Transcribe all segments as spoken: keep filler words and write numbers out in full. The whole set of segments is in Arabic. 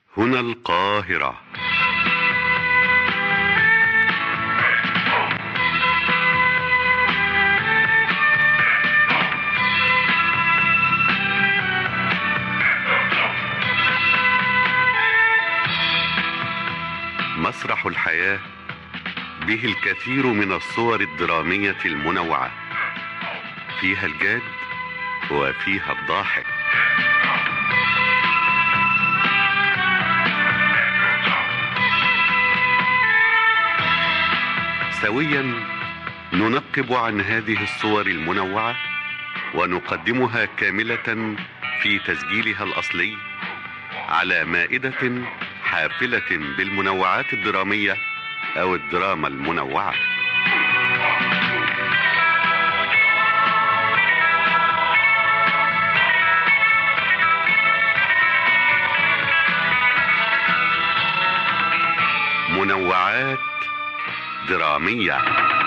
هنا القاهرة. مسرح الحياة به الكثير من الصور الدرامية المنوعة، فيها الجاد وفيها الضاحك. سويا ننقب عن هذه الصور المنوعة ونقدمها كاملة في تسجيلها الأصلي على مائدة حافلة بالمنوعات الدرامية أو الدراما المنوعة. منوعات درامية.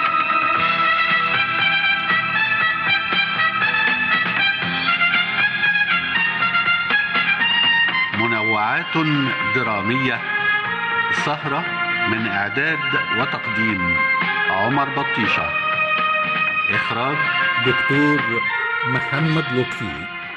منوعات درامية، سهرة من إعداد وتقديم عمر بطيشة، إخراج دكتور محمد لطفي.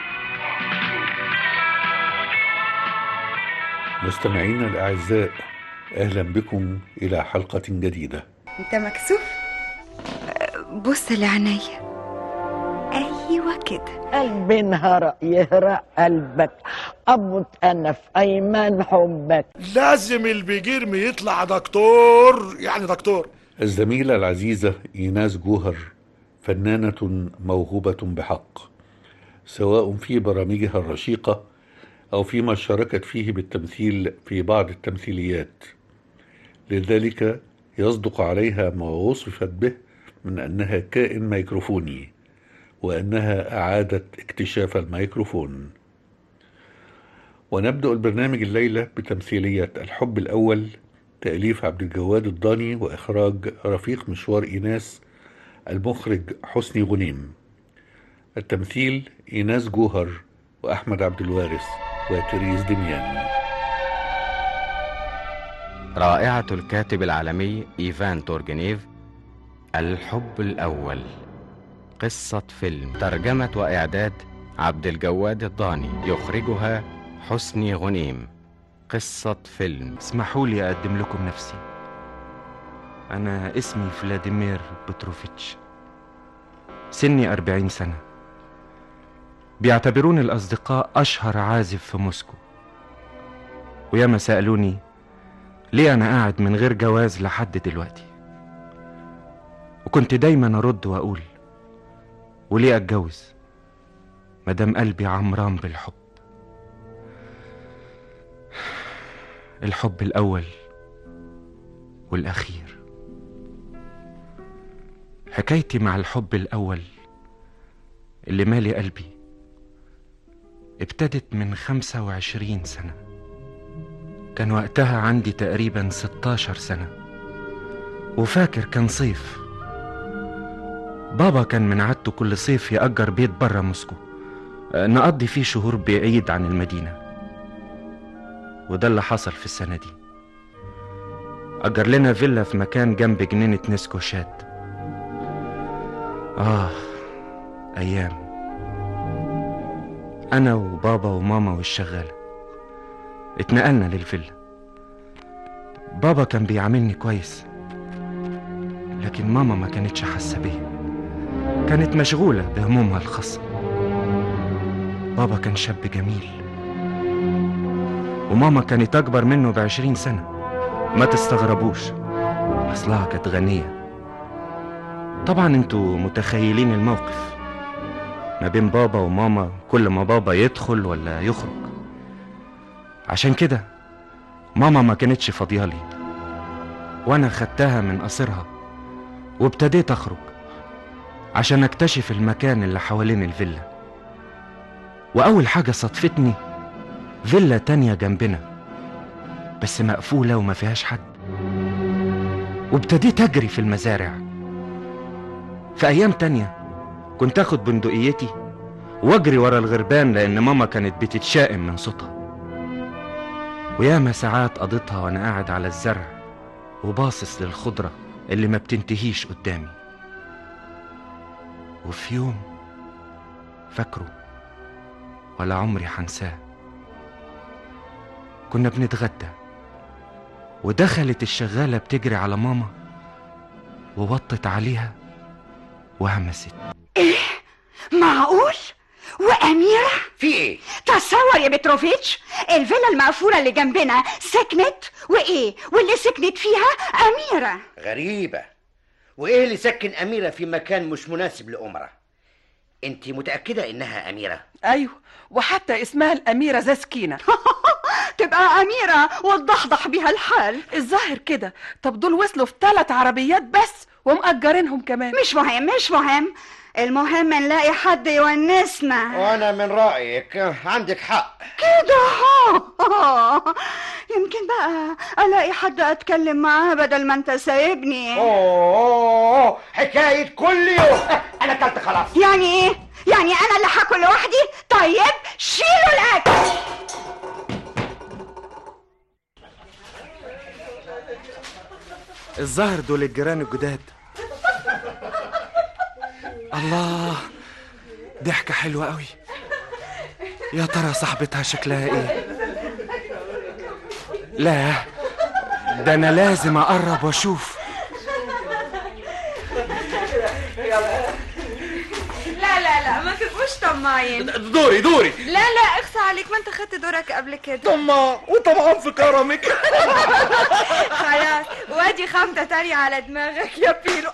مستمعينا الأعزاء، أهلا بكم إلى حلقة جديدة. أنت مكسوف؟ بص لعينيا. أيوة كده. قلبي انهرق يهرق قلبك، أموت أنا في أيمان حبك. لازم البيجيرمي يطلع دكتور، يعني دكتور. الزميلة العزيزة إيناس جوهر فنانة موهوبة بحق، سواء في برامجها الرشيقة أو فيما شاركت فيه بالتمثيل في بعض التمثيليات. لذلك يصدق عليها ما وصفت به من أنها كائن ميكروفوني، وأنها أعادت اكتشاف الميكروفون. ونبدأ البرنامج الليلة بتمثيلية الحب الأول، تأليف عبد الجواد الضاني وإخراج رفيق مشوار إيناس، المخرج حسني غنيم. التمثيل إيناس جوهر وأحمد عبد الوارث وتريز دميان. رائعة الكاتب العالمي إيفان تورجنيف، الحب الأول، قصة فيلم، ترجمة وإعداد عبد الجواد الضاني، يخرجها حسني غنيم. قصة فيلم. اسمحوا لي أقدم لكم نفسي. أنا اسمي فلاديمير بتروفيتش، سني أربعين سنة. بيعتبروني الأصدقاء أشهر عازف في موسكو، وياما سألوني ليه أنا قاعد من غير جواز لحد دلوقتي، وكنت دايما أرد وأقول وليه أتجوز مدام قلبي عمران بالحب. الحب الأول والأخير. حكايتي مع الحب الأول اللي مالي قلبي ابتدت من خمسة وعشرين سنة. كان وقتها عندي تقريبا ستاشر سنة، وفاكر كان صيف. بابا كان من عادته كل صيف يأجر بيت برا موسكو نقضي فيه شهور بعيد عن المدينة، وده اللي حصل في السنة دي. أجر لنا فيلا في مكان جنب جنينة نسكو شاد. آه أيام. أنا وبابا وماما والشغالة اتنقلنا للفيلا. بابا كان بيعاملني كويس، لكن ماما ما كانتش حاسة بيه، كانت مشغولة بهمومها الخاصة. بابا كان شاب جميل، وماما كانت أكبر منه بعشرين سنة. ما تستغربوش، أصلها كانت غنية. طبعا انتوا متخيلين الموقف ما بين بابا وماما كل ما بابا يدخل ولا يخرج. عشان كده ماما ما كانتش فاضيالي، وانا خدتها من قصرها وابتديت اخرج عشان اكتشف المكان اللي حوالين الفيلا. واول حاجة صدفتني فيلا تانية جنبنا بس مقفولة وما فيهاش حد، وابتديت اجري في المزارع. في ايام تانية كنت اخد بندقيتي واجري ورا الغربان، لان ماما كانت بتتشائم من صوتها. وياما ساعات قضيتها وأنا قاعد على الزرع وباصص للخضرة اللي ما بتنتهيش قدامي. وفي يوم فاكره ولا عمري حنساه، كنا بنتغدى ودخلت الشغالة بتجري على ماما ووطت عليها وهمست. ايه؟ معقول؟ وأميرة؟ في ايه؟ تصور يا بتروفيتش، الفيلا المقفولة اللي جنبنا سكنت، وايه واللي سكنت فيها أميرة. غريبة. وايه اللي سكن أميرة في مكان مش مناسب لأمرة؟ انت متأكدة انها أميرة؟ ايوه، وحتى اسمها الأميرة زاسكينة. تبقى أميرة وتضحضح بيها الحال. الظاهر كده. طب دول وصلوا في ثلاث عربيات بس ومأجرينهم كمان. مش مهم مش مهم، المهم نلاقي حد يونسنا. وانا من رأيك عندك حق كده. يمكن بقى الاقي حد اتكلم معاه بدل ما انت سايبني. اوه حكاية كل يوم. انا اكلت خلاص. يعني ايه؟ يعني انا اللي هاكل لوحدي؟ طيب شيلوا الاكل. الظاهر دول الجيران الجداد. الله، ضحكة حلوة قوي. يا ترى صاحبتها شكلها ايه؟ لا، ده انا لازم اقرب واشوف. لا لا لا، ما تبقوش طماعين. دوري دوري. لا لا، اخصى عليك، ما انت خدت دورك قبل كده. طماع وطمعان في كرمك. خلاص، وادي خمسة تانية على دماغك يا بيرو.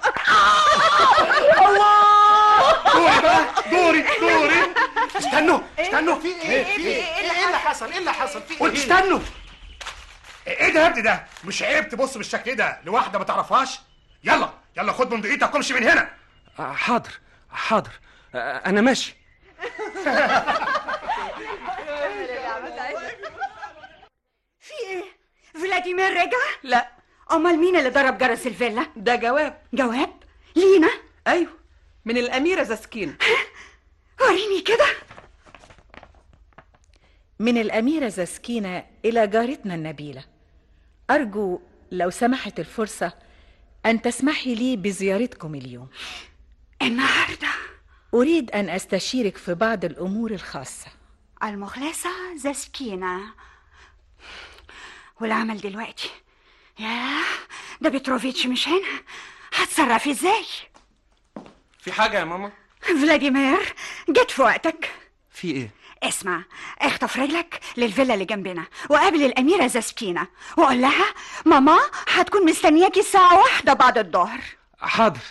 الله. دوري بقى، دوري دوري. استنوا استنوا. في ايه؟ في ايه؟ ايه اللي حصل؟ ايه اللي حصل؟ في ايه؟ استنوا. ايه ده يا ابني؟ ده مش عيب تبص بالشكل ده لواحده ما تعرفهاش؟ يلا يلا خد بندقيتك وامشي من هنا. حاضر حاضر، انا ماشي. في ايه؟ فلاديمير رجع؟ لا. امال مين اللي ضرب جرس الفيلا؟ ده جواب. جواب؟ لينا؟ ايوه، من الأميرة زاسكينة. وريني كده. من الأميرة زاسكينة إلى جارتنا النبيلة. أرجو لو سمحت الفرصة أن تسمحي لي بزيارتكم اليوم. النهاردة؟ أريد أن أستشيرك في بعض الأمور الخاصة. المخلصة زاسكينة. والعمل دلوقتي؟ ياه، ده بتروفيتش مش هنا، هتصرف ازاي؟ في حاجة يا ماما؟ فلاديمير، جيت في وقتك. في ايه؟ اسمع، اخطف رجلك للفيلا اللي جنبنا وقابل الأميرة زاسكينة وقول لها ماما هتكون مستنياكي الساعة واحدة بعد الظهر. حاضر.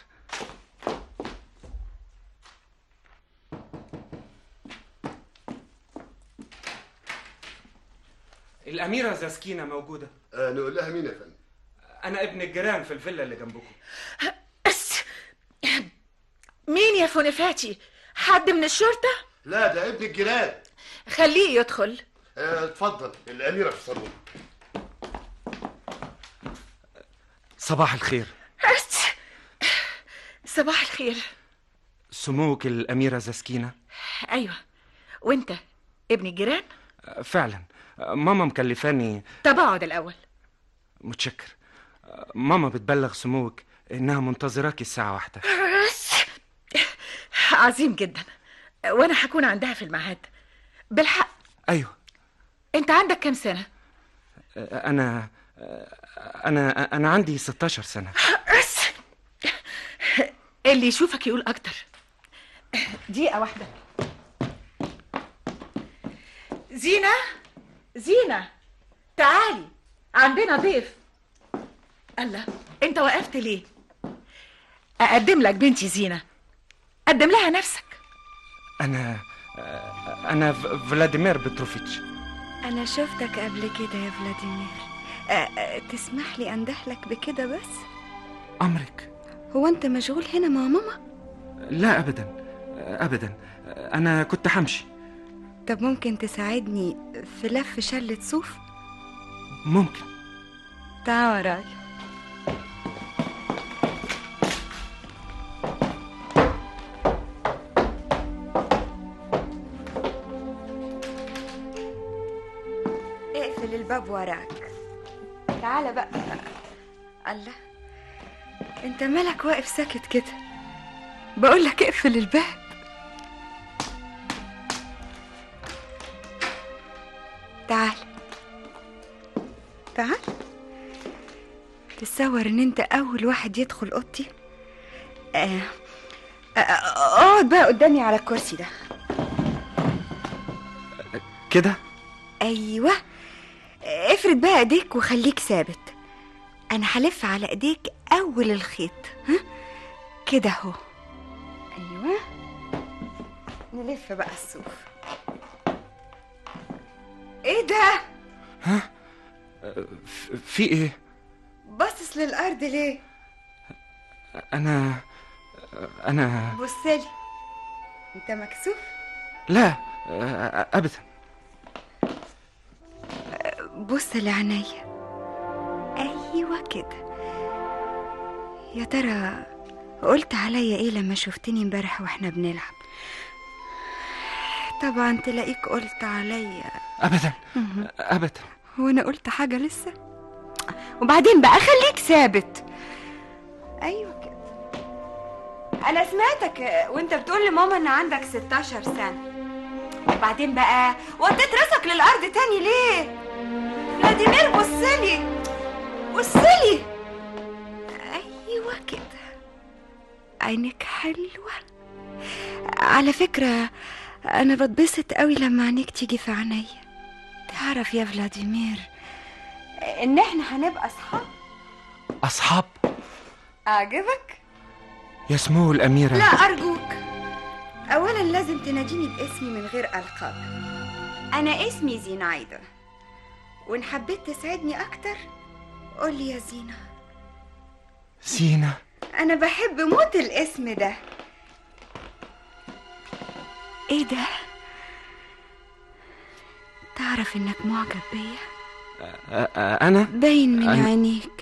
الأميرة زاسكينة موجودة. أه نقول لها مين يا فندم؟ أنا ابن الجيران في الفيلا اللي جنبكم. بس مين يا فونفاتي؟ حد من الشرطة؟ لا، ده ابن الجيران. خليه يدخل. أه اتفضل، الأميرة في الصالون. صباح الخير. صباح الخير. سموك الأميرة زاسكينة؟ أيوة، وانت ابن الجيران؟ فعلا، ماما مكلفاني. طب اقعد الأول. متشكر. ماما بتبلغ سموك إنها منتظراكي الساعة واحدة. عظيم جدا، وأنا هكون عندها في الميعاد. بالحق. أيوة. أنت عندك كم سنة؟ أنا أنا أنا عندي ستاشر سنة. اللي يشوفك يقول أكتر. دقيقة واحدة. زينة، زينة، تعالي، عندنا ضيف. الله، أنت وقفت ليه؟ أقدم لك بنتي زينة. قدم لها نفسك. أنا أنا فلاديمير بتروفيتش. أنا شفتك قبل كده يا فلاديمير. أه أه تسمح لي أندهلك بكده بس؟ أمرك. هو أنت مشغول هنا مع ماما؟ لا أبدا أبدا، أنا كنت همشي. طب ممكن تساعدني في لف شلة صوف؟ ممكن. تعال وراي. اقفل الباب وراك. تعالى بقى. الله، انت مالك واقف ساكت كده؟ بقولك اقفل الباب. تعال تعال. تتصور ان انت اول واحد يدخل اوضتي؟ آه. اقعد بقى قدامي على الكرسي ده كده. ايوه، افرد بقى ايديك وخليك ثابت. انا هلف على ايديك اول الخيط. ها كده اهو. ايوه، نلف بقى الصوف. ايه ده؟ ها؟ في ايه؟ باصص للارض ليه؟ انا انا بصلي، انت مكسوف؟ لا ابدا. بص لعينيا. ايوه كده. يا ترى قلت عليا ايه لما شفتني امبارح واحنا بنلعب؟ طبعا تلاقيك قلت عليا ابدا ابدا. وانا قلت حاجه لسه؟ وبعدين بقى خليك ثابت. ايوه كده. انا سمعتك وانت بتقول لماما ان عندك ستاشر سنه. وبعدين بقى وديت راسك للارض تاني ليه؟ فلاديمير بصلي بصلي. ايوه كده، عينك حلوه. على فكره انا بتبسط قوي لما عينيك تيجي في عينيا. تعرف يا فلاديمير ان احنا هنبقى اصحاب؟ اصحاب؟ اعجبك؟ يا سمو الاميره. لا ارجوك، اولا لازم تناديني باسمي من غير القاب. انا اسمي زينايدا، وان حبيت تسعدني اكتر قولي يا زينة. زينة. انا بحب موت الاسم ده. ايه ده؟ تعرف انك معجب بيا؟ انا باين من أنا... عينيك.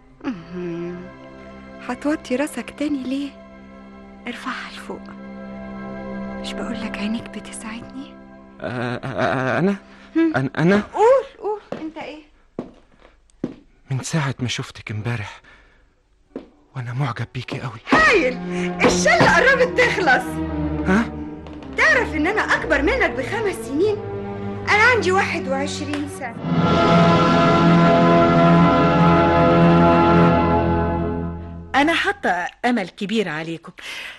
هتوطي راسك تاني ليه؟ ارفعها لفوق. مش بقولك عينيك بتسعدني؟ انا انا انا قول قول انت ايه؟ من ساعة ما شفتك امبارح وانا معجب بيكي قوي. هايل، الشلة قربت تخلص. ها؟ تعرف ان انا اكبر منك بخمس سنين؟ انا عندي واحد وعشرين سنة. انا حاطة امل كبير عليكم.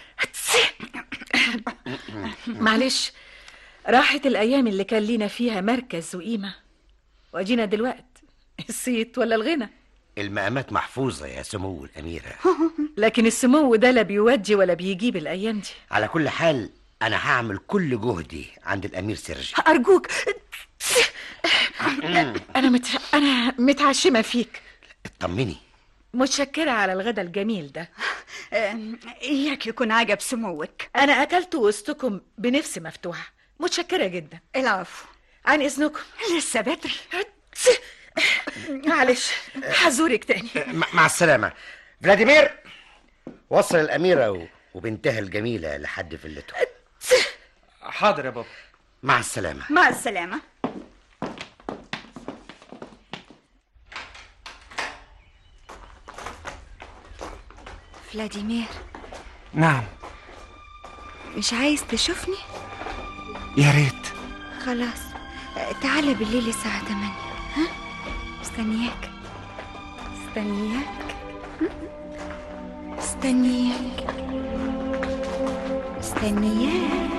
معلش، راحت الايام اللي كان لينا فيها مركز وقيمة، واجينا دلوقت الصيت ولا الغنى. المقامات محفوظة يا سمو الأميرة. لكن السمو ده لا بيودي ولا بيجيب الأيام دي. على كل حال أنا هعمل كل جهدي عند الأمير سيرجي. أرجوك. أنا مت... أنا متعشمة فيك. اطمني. متشكرة على الغدا الجميل ده. إياك يكون عجب سموك. أنا أكلت وسطكم بنفس مفتوحة. متشكرة جدا. العفو. عن إذنكم. لسه بدري. معلش، هزورك تاني. مع السلامة. فلاديمير، وصل الأميرة وبنتها الجميلة لحد فيلته. حاضر يا بابا. مع السلامة. مع السلامة. فلاديمير. نعم. مش عايز تشوفني؟ يا ريت. خلاص، تعالى بالليل الساعة تمانية. ها؟ استنياك استنياك استنياك استنياك.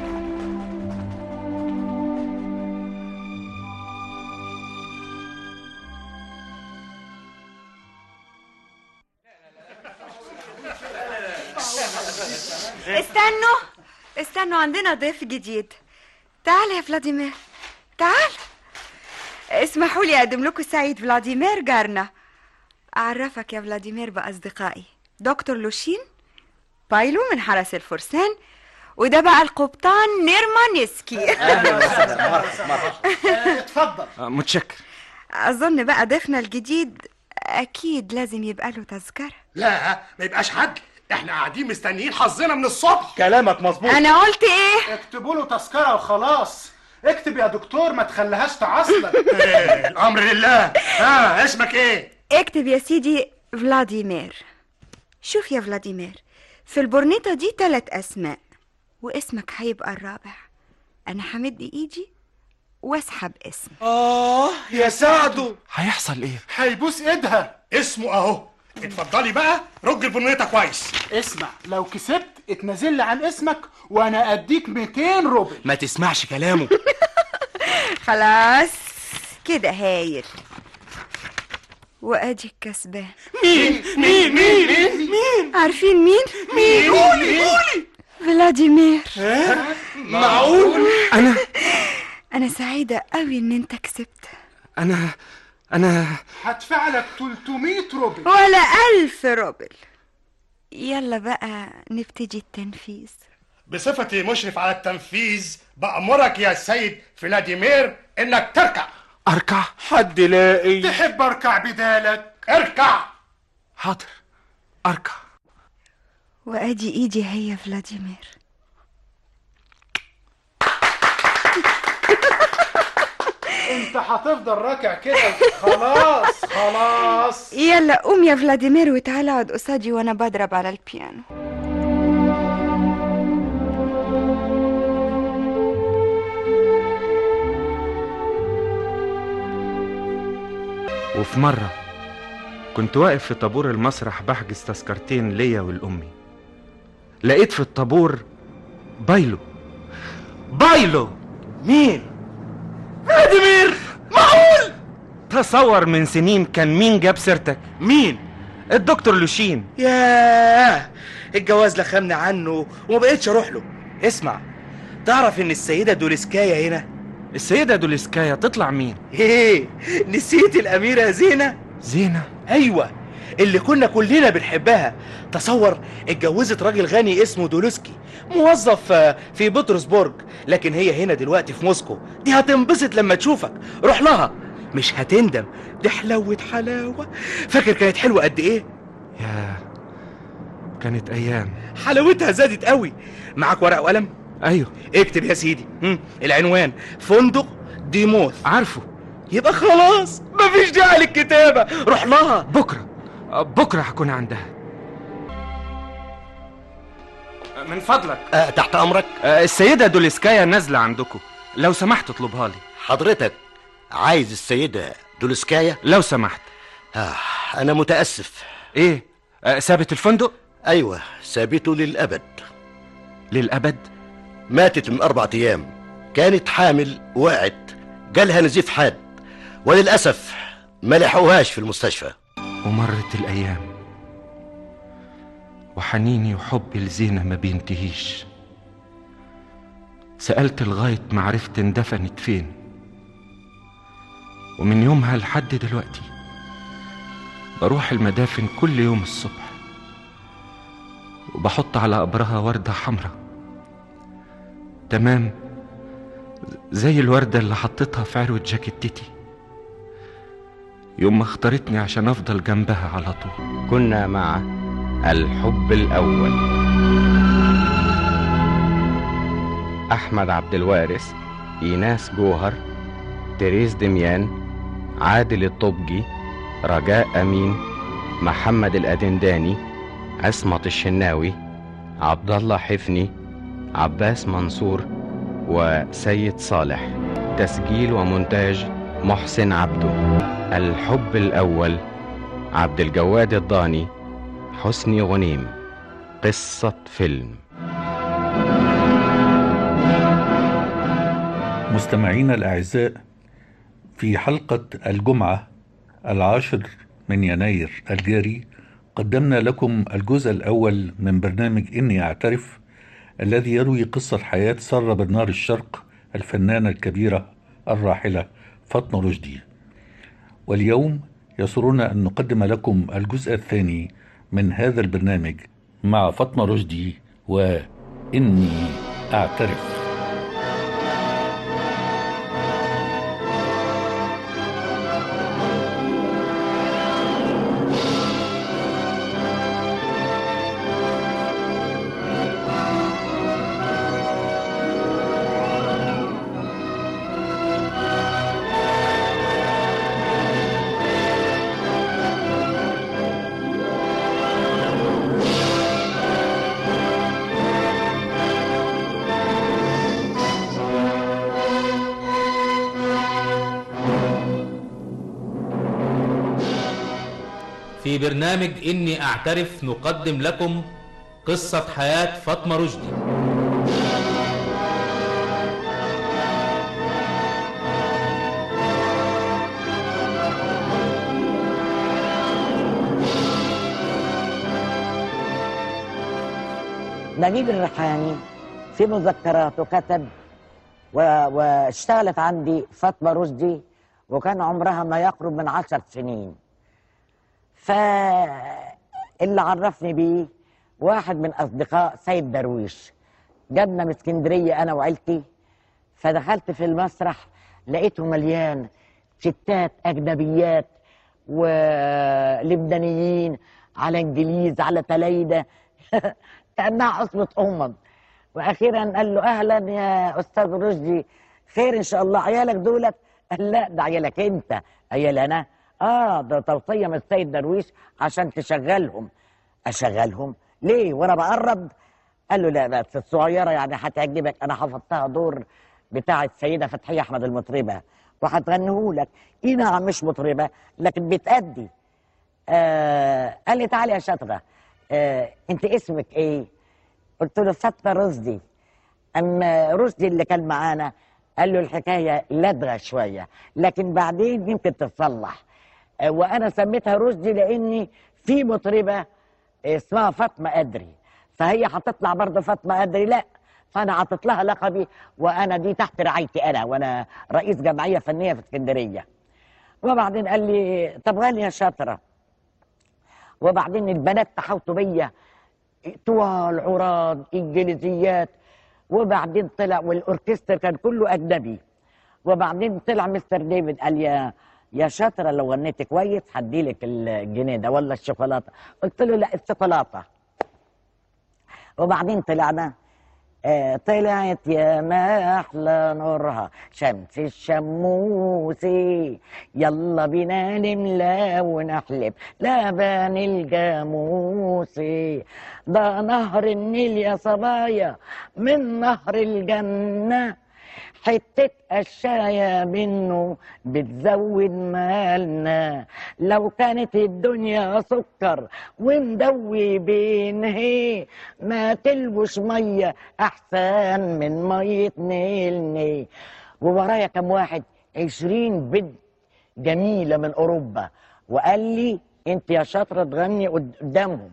استنوا استنوا، عندنا ضيف جديد. تعال يا فلاديمير، تعال. اسمحوا لي اقدم لكم السيد فلاديمير جارنا. اعرفك يا فلاديمير باصدقائي، دكتور لوشين بايلو من حرس الفرسان، وده بقى القبطان نيرمانسكي. اهلا وسهلا. مرحبا. اتفضل. متشكر. اظن بقى ضيفنا الجديد اكيد لازم يبقى له تذكره. لا، ما يبقاش حد، احنا قاعدين مستنيين حظنا من الصبح. كلامك مظبوط. انا قلت ايه؟ اكتبوا له تذكره وخلاص. اكتب يا دكتور، ما تخليهاش تعصلك. إيه، الامر لله. ها اسمك ايه؟ اكتب يا سيدي فلاديمير. شوف يا فلاديمير، في البورنيطة دي تلات اسماء واسمك هيبقى الرابع. انا همد ايدي واسحب اسم. اه يا سعدو، هيحصل ايه؟ هيبوس ايدها. اسمه اهو. اتفضلي بقى رج البنيطه كويس. اسمع، لو كسبت اتنازل لي عن اسمك وانا اديك مئتين روبل. ما تسمعش كلامه. خلاص كده هايل. وادي الكسبان. مين مين مين مين مين عارفين مين؟ مين؟ قولي قولي. فلاديمير. معقول؟ انا انا سعيدة قوي ان انت كسبت. انا انا هدفع لك تلتمية روبل. ولا ألف روبل. يلا بقى نبتدي التنفيذ. بصفتي مشرف على التنفيذ بأمرك يا سيد فلاديمير انك تركع. اركع؟ حد لاقي تحب اركع بدالك؟ اركع. حاضر اركع. وادي ايدي هي فلاديمير. انت هتفضل راكع كده. خلاص خلاص. يلا قوم يا فلاديمير وتعالى اقعد قصادي وانا بضرب على البيانو. وفي مرة كنت واقف في طابور المسرح بحجز تذكرتين ليا والأمي. لقيت في الطابور بايلو. بايلو. مين؟ فلاديمير. معقول؟ تصور من سنين كان مين جاب سيرتك؟ مين؟ الدكتور لوشين. ياه، الجواز لخمني عنه وما بقيتش اروح له. اسمع، تعرف ان السيدة دولسكايا هنا؟ السيدة دولسكايا تطلع مين؟ ايه، نسيت الأميرة زينة؟ زينة؟ ايوه، اللي كنا كلنا بنحبها. تصور اتجوزت راجل غني اسمه دولسكي، موظف في بطرسبورج، لكن هي هنا دلوقتي في موسكو. دي هتنبسط لما تشوفك. روح لها، مش هتندم. دي حلاوة حلاوة. فاكر كانت حلوة قد ايه؟ يا كانت ايام. حلاوتها زادت قوي. معاك ورق وقلم؟ ايوه. اكتب يا سيدي. مم. العنوان فندق ديموث. عارفه. يبقى خلاص مفيش داعي للكتابة. روح لها بكرة. بكرة هكون عندها. من فضلك. أه تحت امرك. أه السيدة دولسكايا نازلة عندكم، لو سمحت اطلبها لي. حضرتك عايز السيدة دولسكايا؟ لو سمحت. آه انا متأسف. ايه؟ أه سابت الفندق؟ ايوه، سابته للابد. للابد؟ ماتت من اربع ايام. كانت حامل، وقعت، جالها نزيف حاد، وللاسف ما لحقوهاش في المستشفى. ومرت الايام وحنيني وحبي لزينة ما بينتهيش. سألت لغاية ما عرفت اندفنت فين، ومن يومها لحد دلوقتي بروح المدافن كل يوم الصبح وبحط على قبرها وردة حمراء، تمام زي الوردة اللي حطيتها في عروة جاكيتتي يوم ما اختارتني عشان افضل جنبها على طول. كنا مع الحب الأول. أحمد عبد الوارث، إيناس جوهر، تريز دميان، عادل الطبجي، رجاء أمين، محمد الأدنداني، عصمت الشناوي، عبد الله حفني، عباس منصور، وسيد صالح. تسجيل ومونتاج محسن عبده. الحب الأول عبد الجواد الضاني، حسني غنيم. قصة فيلم. مستمعينا الأعزاء، في حلقة الجمعة العاشر من يناير الجاري قدمنا لكم الجزء الأول من برنامج إني أعترف، الذي يروي قصة حياة سارة برنار الشرق الفنانة الكبيرة الراحلة فاطمة رشدي. واليوم يسرنا أن نقدم لكم الجزء الثاني من هذا البرنامج مع فاطمة رشدي وإني أعترف. وفي برنامج إني أعترف نقدم لكم قصة حياة فاطمة رشدي. نجيب الريحاني في مذكراته كتب و... واشتغلت عندي فاطمة رشدي وكان عمرها ما يقرب من عشر سنين. فاللي عرفني بيه واحد من أصدقاء سيد درويش، جابنا من اسكندرية أنا وعيلتي. فدخلت في المسرح لقيته مليان ستات أجنبيات ولبنانيين على إنجليز على تلايدة كأنها عصبة أمم. وأخيرا قال له أهلا يا أستاذ رشدي، خير إن شاء الله، عيالك دولت؟ قال لا ده عيالك أنت. عيال أنا؟ آه ده توصية من السيد درويش عشان تشغلهم. أشغلهم؟ ليه وأنا بقرب؟ قال له لا بس الصغيرة يعني هتعجبك، أنا حفظتها دور بتاع السيدة فتحية أحمد المطربة وهتغنيهولك. إيه نعم مش مطربة لكن بتأدي. آه قال لي تعالي يا شاطرة، آه أنت اسمك إيه؟ قلت له فاطمة رشدي. أما رشدي اللي كان معانا قال له الحكاية لدغة شوية لكن بعدين يمكن تتصلح. آه وأنا سميتها رشدي لأني في مطربة اسمها فاطمة أدري، فهي هتطلع برضه فاطمة أدري. لا، فأنا عطيت لها لقبي وأنا دي تحت رعايتي أنا وأنا رئيس جمعية فنية في اسكندرية. وبعدين قال لي طب غني يا شاطرة. وبعدين البنات تحوطوا بيا طوال عراض انجليزيات. وبعدين طلع والاوركستر كان كله اجنبي. وبعدين طلع مستر ديفيد قال يا يا شاطره لو غنيت كويس هديلك الجنيه ده ولا الشوكولاته. قلت له لا الشوكولاته. وبعدين طلعنا آه طلعت يا ما احلى نورها شمس الشموسي، يلا بينا نملا ونحلب لبن الجاموسي، ده نهر النيل يا صبايا من نهر الجنة، حتة قشاية منه بتزود مالنا، لو كانت الدنيا سكر ومدوي بينهي ما تلوش مية أحسن من مية نيلني. وورايا كم واحد عشرين بنت جميلة من أوروبا وقال لي أنت يا شاطرة تغني قدامهم.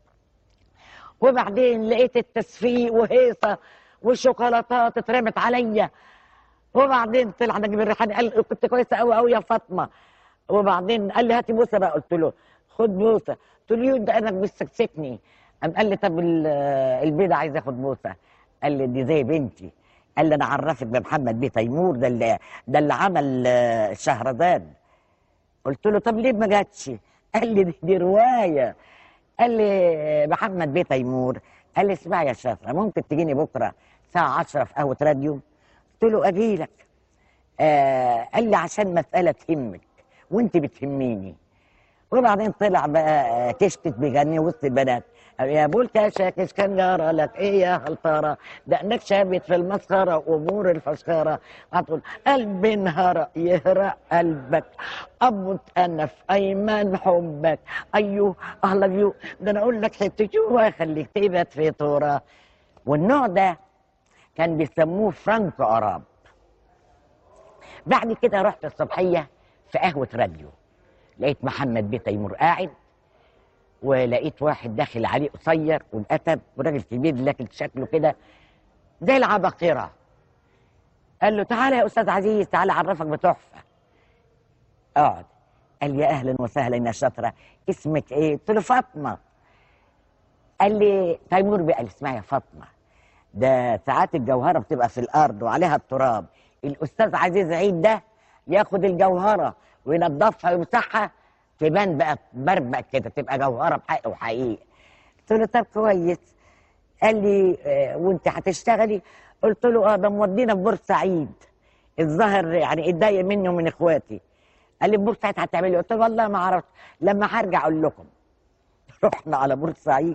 وبعدين لقيت التصفيق وهيصة والشوكولاتات اترمت عليا. وبعدين طلع نجيب الريحاني قال كنت كويسه قوي قوي يا فاطمه. وبعدين قال لي هاتي بوسه بقى. قلت له خد بوسه. قلت له ده انا بتسكسكني. قام قال لي طب البيضه عايز اخد بوسه. قال لي دي زي بنتي. قال لي انا عرفك بمحمد بيه تيمور ده اللي ده اللي عمل شهرزاد. قلت له طب ليه ما جاتش؟ قال لي دي, دي روايه. قال لي محمد بيه تيمور. قال لي اسمعي يا شاطره ممكن تجيني بكره الساعه عشرة في قهوه راديو؟ قلت له اجيلك. آه قال لي عشان مساله تهمك وانت بتهميني. وبعدين طلع بقى كشكش بيغني وسط البنات يا بولكا يا شاكش كان جرى لك ايه يا هلطره دقنك شابت في المسخره وامور الفشخره. هتقول قلب انهرق يهرق قلبك اموت انا في ايمان حبك ايوه اي لاف يو ده انا اقول لك حته شو هيخليك تبات في طوره. والنوع ده كان بيسموه فرانكو أراب. بعد كده رحت الصبحية في قهوة راديو لقيت محمد بيه تيمور قاعد ولقيت واحد داخل عليه قصير ومقتب وراجل كبير لكن شكله كده زي العباقرة. قال له تعالى يا أستاذ عزيز تعالى أعرفك بتحفة. اقعد. قال لي يا أهلا وسهلا يا شاطرة اسمك إيه؟ قلت له فاطمة. قال لي تيمور بيه. قال لي اسمعي يا فاطمة ده ساعات الجوهرة بتبقى في الأرض وعليها التراب، الأستاذ عزيز عيد ده ياخد الجوهرة وينضفها ويمسحها تبان بقى بربق كده تبقى جوهرة بحق وحقيقي. قلت له طب كويس. قال لي آه وانت هتشتغلي؟ قلت له اه ده مودينا في بورسعيد الظاهر يعني اتضايق مني ومن اخواتي. قال لي بورسعيد هتعملي؟ قلت له والله ما عرفت لما هرجع اقول لكم. رحنا على بورسعيد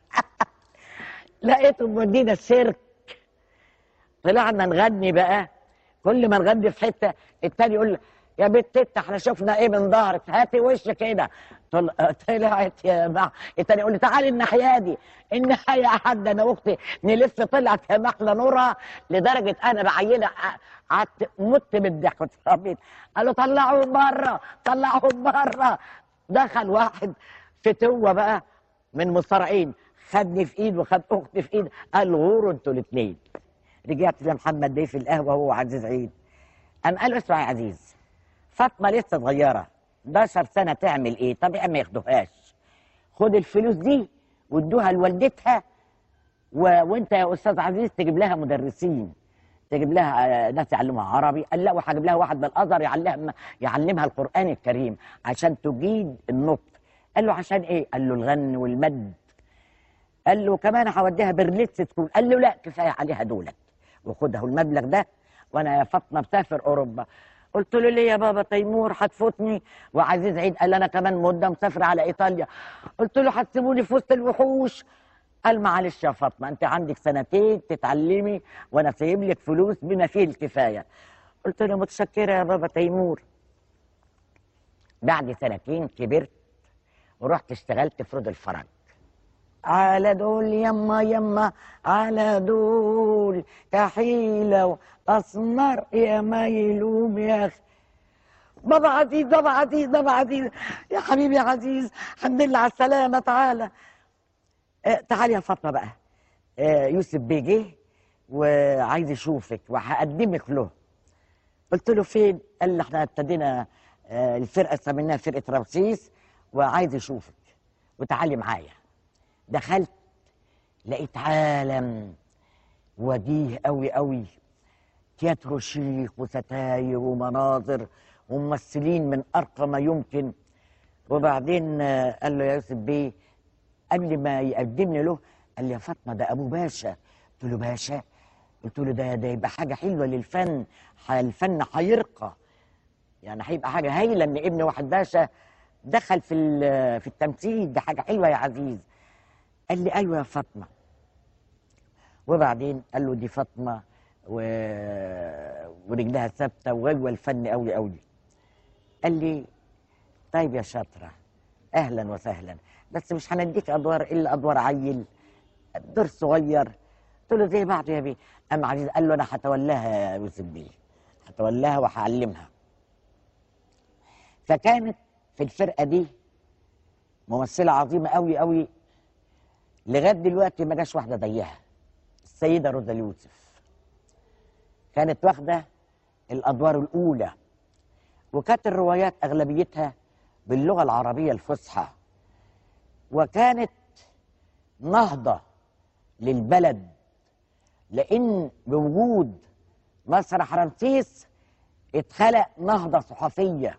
لقيتهم مودينا السيرك. طلعنا نغني بقى كل ما نغني في حته التاني يقول يا بنت انت احنا شفنا ايه من ظهرك هاتي وشك كده. طل... طلعت يا مع التاني يقول لي تعالي الناحيه دي، انها يا حد انا واختي نلف، طلعت يا محلى نورها لدرجه انا بعينها قعدت مت بالضحك واتخربيت. قال له طلعوهم بره طلعوهم بره. دخل واحد فتوه بقى من مصارعين، خدني في ايد وخد اختي في ايد، قال غوروا انتوا الاثنين. رجعت لمحمد بيه في القهوه هو وعزيز عيد. قام قال له اسمع يا عزيز، فاطمه لسه صغيره احداشر سنه، تعمل ايه؟ طبيعي ما ياخدوهاش. خد الفلوس دي وادوها لوالدتها و... وانت يا استاذ عزيز تجيب لها مدرسين، تجيب لها ناس يعلموها عربي. قال لا، وهجيب لها واحد من الازهر يعلمها يعلمها القران الكريم عشان تجيد النطق. قال له عشان ايه؟ قال له الغن والمد. قال له كمان هوديها برليتس سكول. قال له لا، كفايه عليها دولت، وخدها المبلغ ده وانا يا فاطمه مسافر اوروبا. قلت له ليه يا بابا تيمور هتفوتني؟ وعزيز عيد قال انا كمان مده مسافر على ايطاليا. قلت له هتسيبوني في وسط الوحوش؟ قال معلش يا فاطمه، انت عندك سنتين تتعلمي وانا سايب لك فلوس بما فيه الكفايه. قلت له متشكره يا بابا تيمور. بعد سنتين كبرت ورحت اشتغلت في رود الفرج. على دول يما يما على دول كحيلة وأسمر يا ما يلوم يا أخي. بابا عزيز بابا عزيز بابا عزيز يا حبيبي يا عزيز، الحمد لله على السلامة. تعالى آه تعالي يا فاطمة بقى. آه يوسف بيه جه وعايز يشوفك وهقدمك له. قلت له فين؟ قال لي احنا ابتدينا آه الفرقة سميناها فرقة رمسيس وعايز يشوفك وتعالي معايا. دخلت لقيت عالم وجيه قوي قوي، تياترو شيك وستاير ومناظر وممثلين من ارقى ما يمكن. وبعدين قال له يا يوسف بيه قبل ما يقدمني له قال لي يا فاطمه ده ابو باشا. قلت له باشا؟ قلت له ده ده يبقى حاجه حلوه للفن، الفن هيرقى يعني، هيبقى حاجه هايله ان ابن واحد باشا دخل في في التمثيل، ده حاجه حلوه يا عزيز. قال لي ايوه يا فاطمه. وبعدين قال له دي فاطمه و... ورجلها ثابته وجوه الفن قوي قوي. قال لي طيب يا شاطره اهلا وسهلا، بس مش هنديك ادوار الا ادوار عيل، دور صغير. قلت له زي بعضه يا بيه. قام عزيز قال له انا هتولاها يا يوسف بيه، هتولاها وهعلمها. فكانت في الفرقه دي ممثله عظيمه قوي قوي، لغايه دلوقتي ما جاش واحده زيها، السيده روزا اليوسف. كانت واخده الادوار الاولى، وكانت الروايات اغلبيتها باللغه العربيه الفصحى، وكانت نهضه للبلد، لان بوجود مسرح رمسيس اتخلق نهضه صحفيه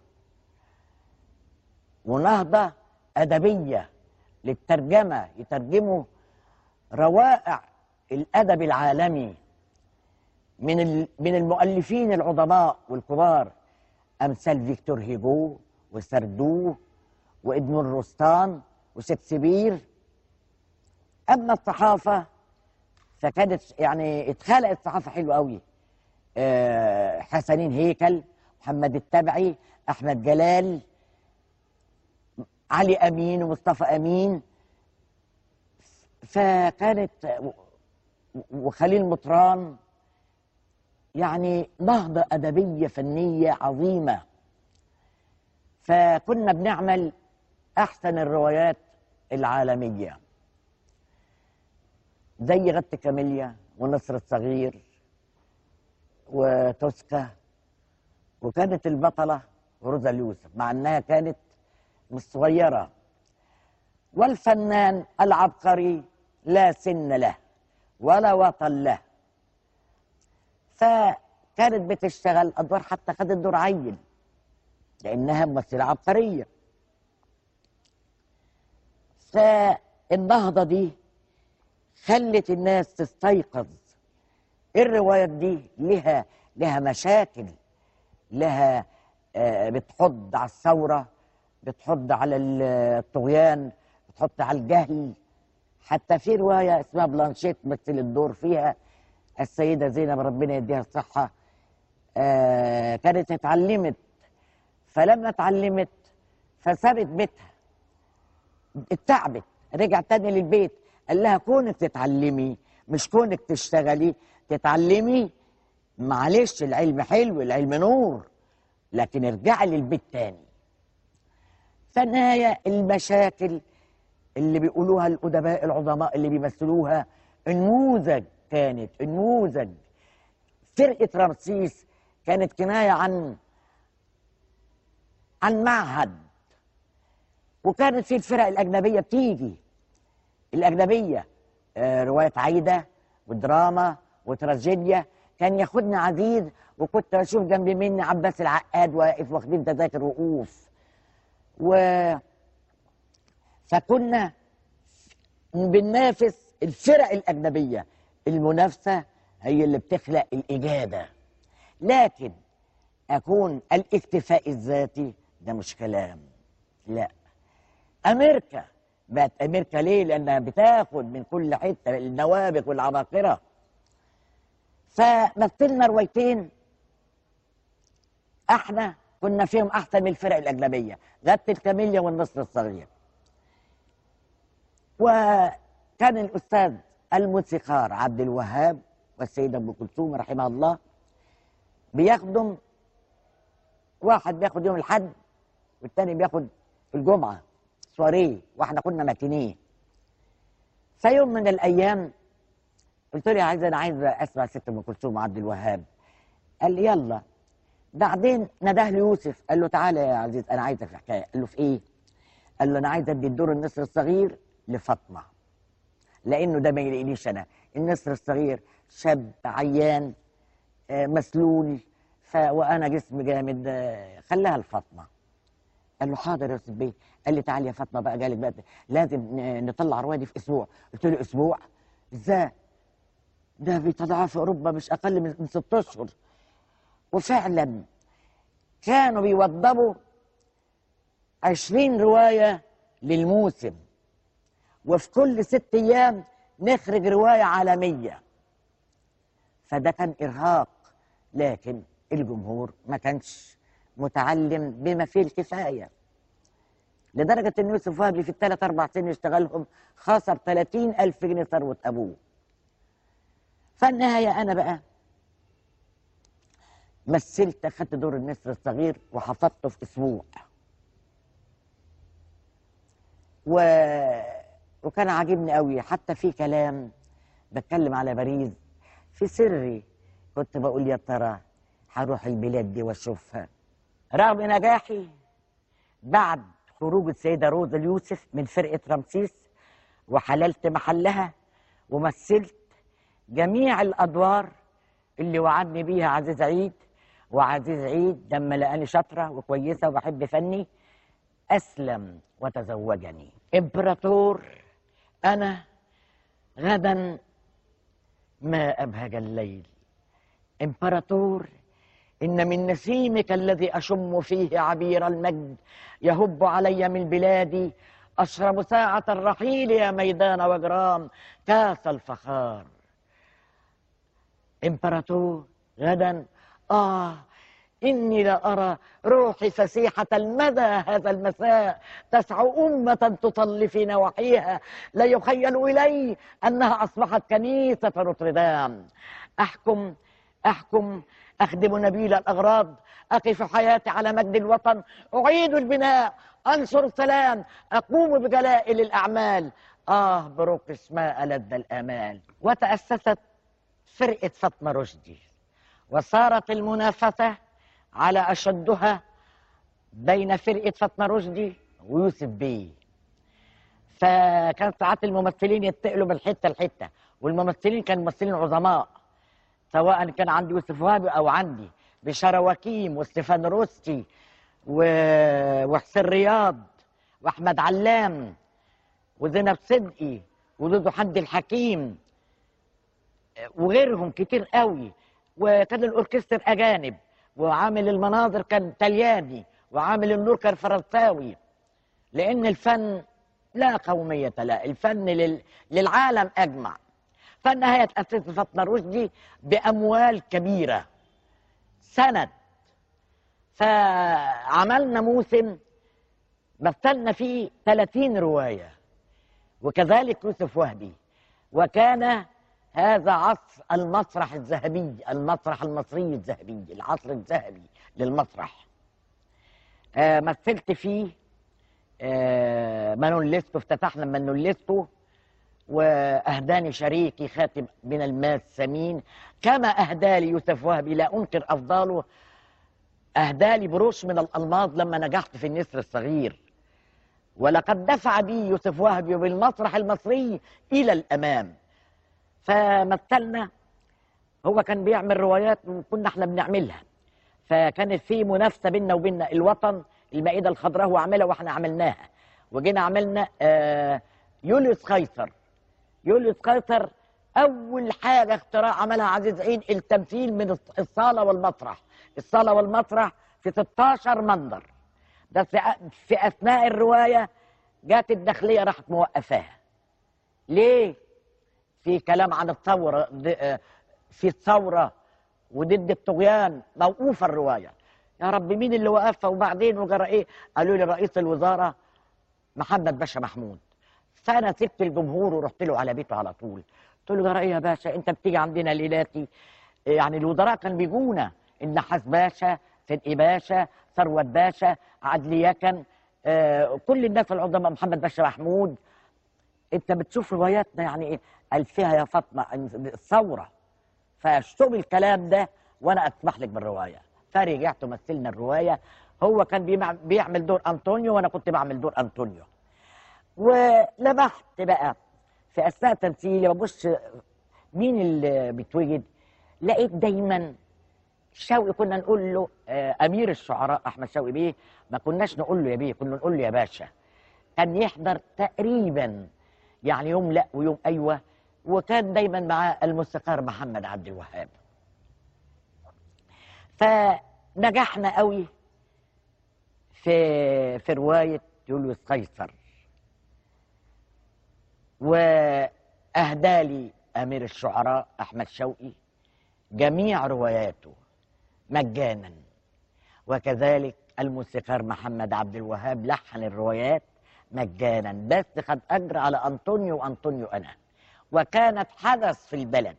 ونهضه ادبيه للترجمه، يترجموا روائع الادب العالمي من من المؤلفين العظماء والكبار، امثال فيكتور هيجو وسردو وادمون روستان وشكسبير. اما الصحافه فكانت يعني اتخلقت صحافه حلوه قوي، أه حسنين هيكل، محمد التبعي، احمد جلال، علي امين ومصطفى امين. فكانت وخليل مطران، يعني نهضه ادبيه فنيه عظيمه. فكنا بنعمل احسن الروايات العالميه زي غد كاميليا ونصر الصغير وتوسكا، وكانت البطله روزا اليوسف مع انها كانت مش صغيره. والفنان العبقري لا سن له ولا وطن له، فكانت بتشتغل ادوار، حتى خدت دور عيل لانها ممثله عبقريه. فالنهضه دي خلت الناس تستيقظ. الروايات دي لها لها مشاكل، لها آه بتحض على الثوره، بتحض على الطغيان، بتحط على الجهل. حتى في روايه اسمها بلانشيت مثل الدور فيها السيده زينب ربنا يديها الصحه، آه كانت اتعلمت، فلما اتعلمت فسابت بيتها اتعبت، رجع تاني للبيت. قال لها كونك تتعلمي مش كونك تشتغلي، تتعلمي معلش العلم حلو، العلم نور، لكن ارجعي للبيت تاني. فالنهاية المشاكل اللي بيقولوها الأدباء العظماء اللي بيمثلوها النموذج، كانت النموذج. فرقة رمسيس كانت كناية عن عن معهد، وكانت في الفرق الأجنبية بتيجي الأجنبية آه رواية عايدة ودراما وتراجيديا. كان ياخدني عزيز وكنت بشوف جنب مني عباس العقاد واقف واخدين تذاكر وقوف، و فكنا بننافس الفرق الأجنبية. المنافسة هي اللي بتخلق الإجادة، لكن أكون الاكتفاء الذاتي ده مش كلام. لا، أمريكا بقت أمريكا ليه؟ لأنها بتاخد من كل حتة النوابغ والعباقرة. فمثلنا روايتين احنا كنا فيهم احسن من الفرق الاجنبيه، غدة الكاميليا والنصر الصغير. وكان الاستاذ الموسيقار عبد الوهاب والسيده ام كلثوم رحمها الله بيخدم، واحد بياخد يوم الاحد والتاني بياخد الجمعه سواريه، واحنا كنا ماكينيه. فيوم من الايام قلت له عايز انا عايز اسمع ست ام كلثوم وعبد الوهاب. قال لي يلا. بعدين نداه لي يوسف قال له تعالى يا عزيز انا عايزك في حكايه. قال له في ايه؟ قال له انا عايز ادي الدور النسر الصغير لفاطمه، لانه ده ما يلاقينيش انا. النسر الصغير شاب عيان آه مسلول، ف وانا جسم جامد، آه خلاها لفاطمه. قال له حاضر يا يوسف بيه. قال لي تعالى يا فاطمه بقى جالك بقى لازم نطلع روادي في اسبوع. قلت له اسبوع؟ ازاي؟ ده بيطلعوها في اوروبا مش اقل من ست اشهر. وفعلا كانوا بيوضبوا عشرين روايه للموسم، وفي كل ست ايام نخرج روايه عالميه. فده كان ارهاق، لكن الجمهور ما كانش متعلم بما فيه الكفايه، لدرجه ان يوسف وهبي في الثلاث اربع سنين اشتغلهم خسر ثلاثين الف جنيه ثروه ابوه. فالنهايه انا بقى مثلت، اخدت دور النسر الصغير وحفظته في اسبوع. و... وكان عاجبني قوي، حتى في كلام بتكلم على باريس في سري كنت بقول يا ترى هروح البلاد دي واشوفها. رغم نجاحي بعد خروج السيده روزا اليوسف من فرقه رمسيس وحللت محلها ومثلت جميع الادوار اللي وعدني بيها عزيز عيد، وعزيز عيد لما لقاني شاطره وكويسه وبحب فني اسلم وتزوجني. امبراطور انا غدا ما ابهج الليل. امبراطور إن من نسيمك الذي أشم فيه عبير المجد يهب علي من بلادي، أشرب ساعة الرحيل يا ميدان وجرام كاس الفخار. إمبراطور غدا آه إني لا أرى روحي فسيحة المدى هذا المساء تسعى أمة تطل في نواحيها، لا يخيل إلي أنها أصبحت كنيسة نوتردام. أحكم أحكم أخدم نبيل الأغراض، أقف حياتي على مجد الوطن، أعيد البناء، أنشر السلام، أقوم بجلائل الأعمال. آه بروق اسماء لدى الآمال. وتأسست فرقة فاطمة رشدي، وصارت المنافسة على أشدها بين فرقة فاطمة رشدي ويوسف بيه. فكان ساعات الممثلين يتقلوا من حتة لحتة، والممثلين كانوا ممثلين عظماء، سواء كان عندي يوسف وهبي او عندي بشارة وكيم وستيفان روستي و... وحسين رياض واحمد علام وزينب صدقي ودودو حمدي الحكيم وغيرهم كتير قوي. وكان الاوركستر اجانب، وعامل المناظر كان طلياني، وعامل النور كان فرنساوي، لان الفن لا قومية لا، الفن لل... للعالم اجمع. فالنهاية تأسست فاطمة رشدي بأموال كبيرة سند. فعملنا موسم مثلنا فيه ثلاثين رواية، وكذلك يوسف وهبي. وكان هذا عصر المسرح الذهبي، المسرح المصري الذهبي، العصر الذهبي للمسرح. آه مثلت فيه آه مانوليستو، افتتحنا مانوليستو، وأهداني شريكي خاتم من الماس ثمين، كما أهدالي يوسف وهبي لا أنكر أفضاله، أهدالي بروش من الألماظ لما نجحت في النسر الصغير. ولقد دفع بي يوسف وهبي بالمسرح المصري إلى الأمام. فمثلنا، هو كان بيعمل روايات وكنا احنا بنعملها، فكانت في منافسة بيننا وبين الوطن. المائدة الخضراء هو عملها واحنا عملناها، وجينا عملنا آه يوليوس قيصر. يوليوس قيصر أول حاجة اختراع عملها عزيز عيد التمثيل من الصالة والمسرح. الصالة والمسرح في ستاشر منظر، ده في أثناء الرواية جات الداخلية راحت موقفاها. ليه؟ في كلام عن الثورة، في الثورة وضد الطغيان، موقوفة الرواية. يا رب مين اللي وقفها؟ وبعدين وجرى ايه؟ قالوا لي رئيس الوزارة محمد باشا محمود. فأنا سبت الجمهور ورحت له على بيته على طول. قلت له جرى ايه يا باشا؟ انت بتيجي عندنا ليلاتي؟ يعني الوزراء كان بيجونا، النحاس باشا، صدقي باشا، ثروت باشا، عدلي يكن، آه كل الناس العظماء، محمد باشا محمود. انت بتشوف رواياتنا يعني ايه؟ قال فيها يا فاطمه الثوره. فاشتم الكلام ده وانا اسمح لك بالروايه. فرجعت مثلنا الروايه. هو كان بيعمل دور انطونيو وانا كنت بعمل دور انطونيو. ولمحت بقى في اثناء تمثيلي ببص مين اللي بيتوجد، لقيت دايما شوقي. كنا نقول له آه امير الشعراء احمد شوقي بيه، ما كناش نقول له يا بيه، كنا نقول له يا باشا. كان يحضر تقريبا يعني يوم لا ويوم ايوه. وكان دايما مع الموسيقار محمد عبد الوهاب. فنجحنا قوي في في روايه يوليوس قيصر. واهدالي امير الشعراء احمد شوقي جميع رواياته مجانا، وكذلك الموسيقار محمد عبد الوهاب لحن الروايات مجانا، بس خد اجر على انطونيو وانطونيو انا. وكانت حدث في البلد.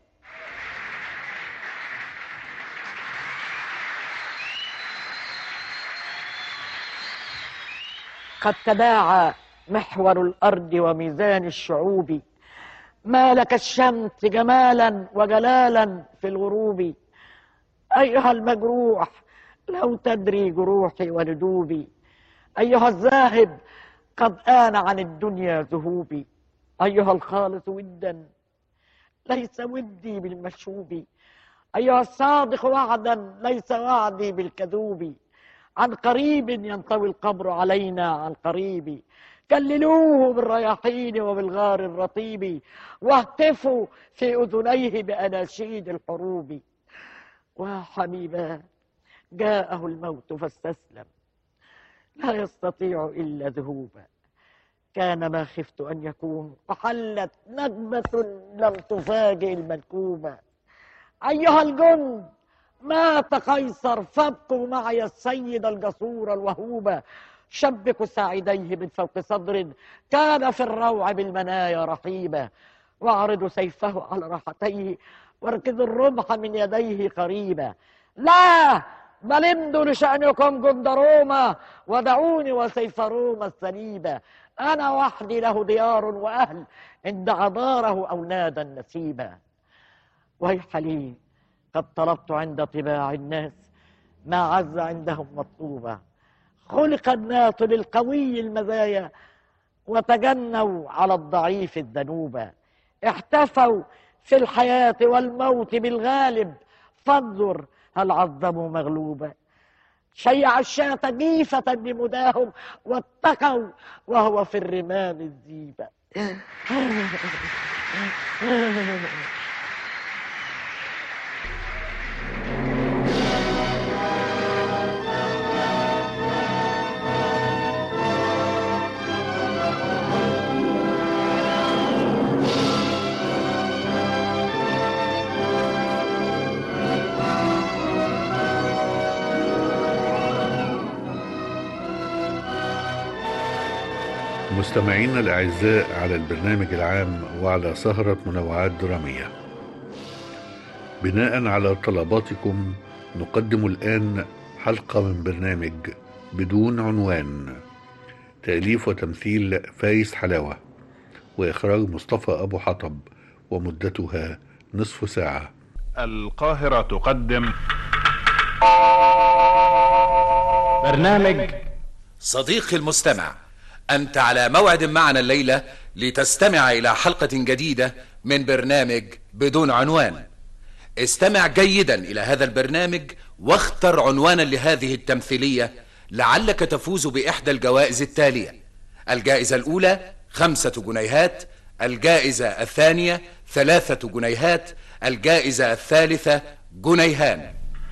قد تداعى محور الارض وميزان الشعوب، ما لك الشمس جمالا وجلالا في الغروب. ايها المجروح لو تدري جروحي وندوبي، ايها الذاهب قد آن عن الدنيا ذهوبي. أيها الخالص ودا ليس ودي بالمشوب، أيها الصادق وعدا ليس وعدي بالكذوب. عن قريب ينطوي القبر علينا عن قريب، كللوه بالرياحين وبالغار الرطيب، واهتفوا في أذنيه بأناشيد الحروب. وحبيبا جاءه الموت فاستسلم، لا يستطيع إلا ذهوبا. كان ما خفت أن يكون، وحلت نغمة لم تفاجئ المنكوبة. أيها الجند مات قيصر، فابقوا معي السيد الجسور الوهوبة. شبكوا ساعديه من فوق صدر، كان في الروع بالمنايا رحيبا. واعرضوا سيفه على راحتيه، واركضوا الرمح من يديه قريبا. لا، بل امدوا لشأنكم جند روما، ودعوني وسيف روما السليبة. أنا وحدي له ديار وأهل، إن دعا داره أو نادى النسيبة. ويح لي قد طلبت عند طباع الناس ما عز عندهم مطلوبا. خلق الناس للقوي المزايا، وتجنوا على الضعيف الذنوبا. احتفوا في الحياة والموت بالغالب، فانظر هل عظموا مغلوبا. شيع الشاة جيفة بمداهم، واتقوا وهو في الرمال الزيبة. مستمعينا الأعزاء على البرنامج العام وعلى سهرة منوعات درامية. بناء على طلباتكم نقدم الآن حلقة من برنامج بدون عنوان، تأليف وتمثيل فايز حلاوة، وإخراج مصطفى أبو حطب، ومدتها نصف ساعة. القاهرة تقدم برنامج صديقي المستمع. أنت على موعد معنا الليلة لتستمع إلى حلقة جديدة من برنامج بدون عنوان. استمع جيدا إلى هذا البرنامج واختر عنوانا لهذه التمثيلية لعلك تفوز بإحدى الجوائز التالية: الجائزة الأولى خمسة جنيهات، الجائزة الثانية ثلاثة جنيهات، الجائزة الثالثة جنيهان.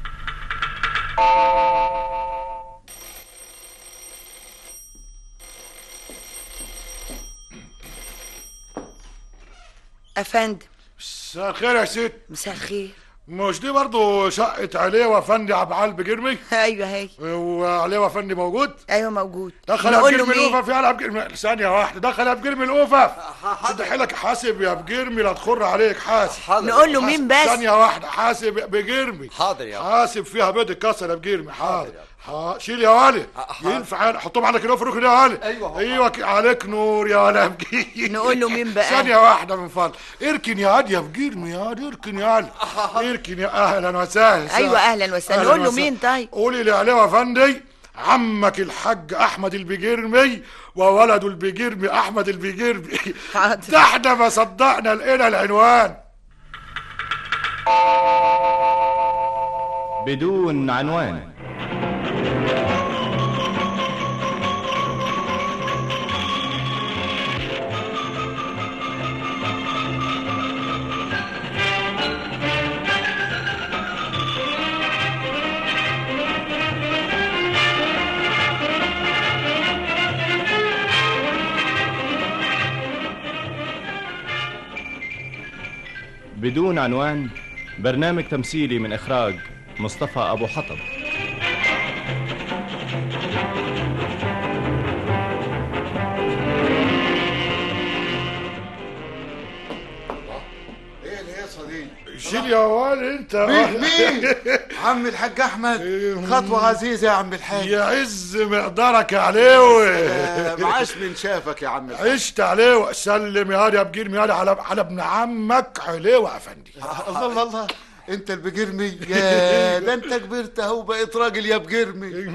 أفندم. مساء الخير يا ست. مساء الخير. مش دي برضو شقة عليوة فندي عبعال بجرمي؟ ايوه هي. وعليوة فندي موجود؟ ايوه موجود. دخل يا بجرمي الأوفف يا بجرمي. ثانية واحدة، دخل يا بجرمي الأوفف. شد حيلك حاسب يا بجرمي لا تخر عليك حاسب. نقول له مين بس؟ ثانية واحدة، حاسب يا بجرمي. حاضر يا حاسب فيها بيض اتكسر يا بجرمي. حاضر. ها شيل يا والي. ينفع حطهم عندك هنا في الركن يا والي. ايوه ايوه عليك نور يا والي يا بجرمي. نقول له مين بقى؟ ثانية واحدة من فضلك. اركن يا واد يا بجرمي يا واد، اركن يا والي. اركن يا اهلا وسهلا. ايوه اهلا وسهلا. نقول له مين طيب؟ قولي لي عليه يا فندي عمك الحاج احمد البجرمي وولده البجرمي احمد البجرمي. حاضر. ده احنا ما صدقنا لقينا العنوان. بدون عنوان. بدون عنوان، برنامج تمثيلي من إخراج مصطفى أبو حطب. ايه الهيصه دي؟ شيل يا والي انت. مين مين؟ عم الحاج احمد. خطوه عزيزه يا عم الحاج. يعز مقدارك يا عليوي. معاش من شافك يا عم الحاج. عشت عليوي. سلم يا هادي يا بجرمي هادي على على ابن عمك عليوي يا افندي. الله الله الله، انت البجرمي؟ يا ده انت كبرت اهو بقيت راجل يا بجرمي.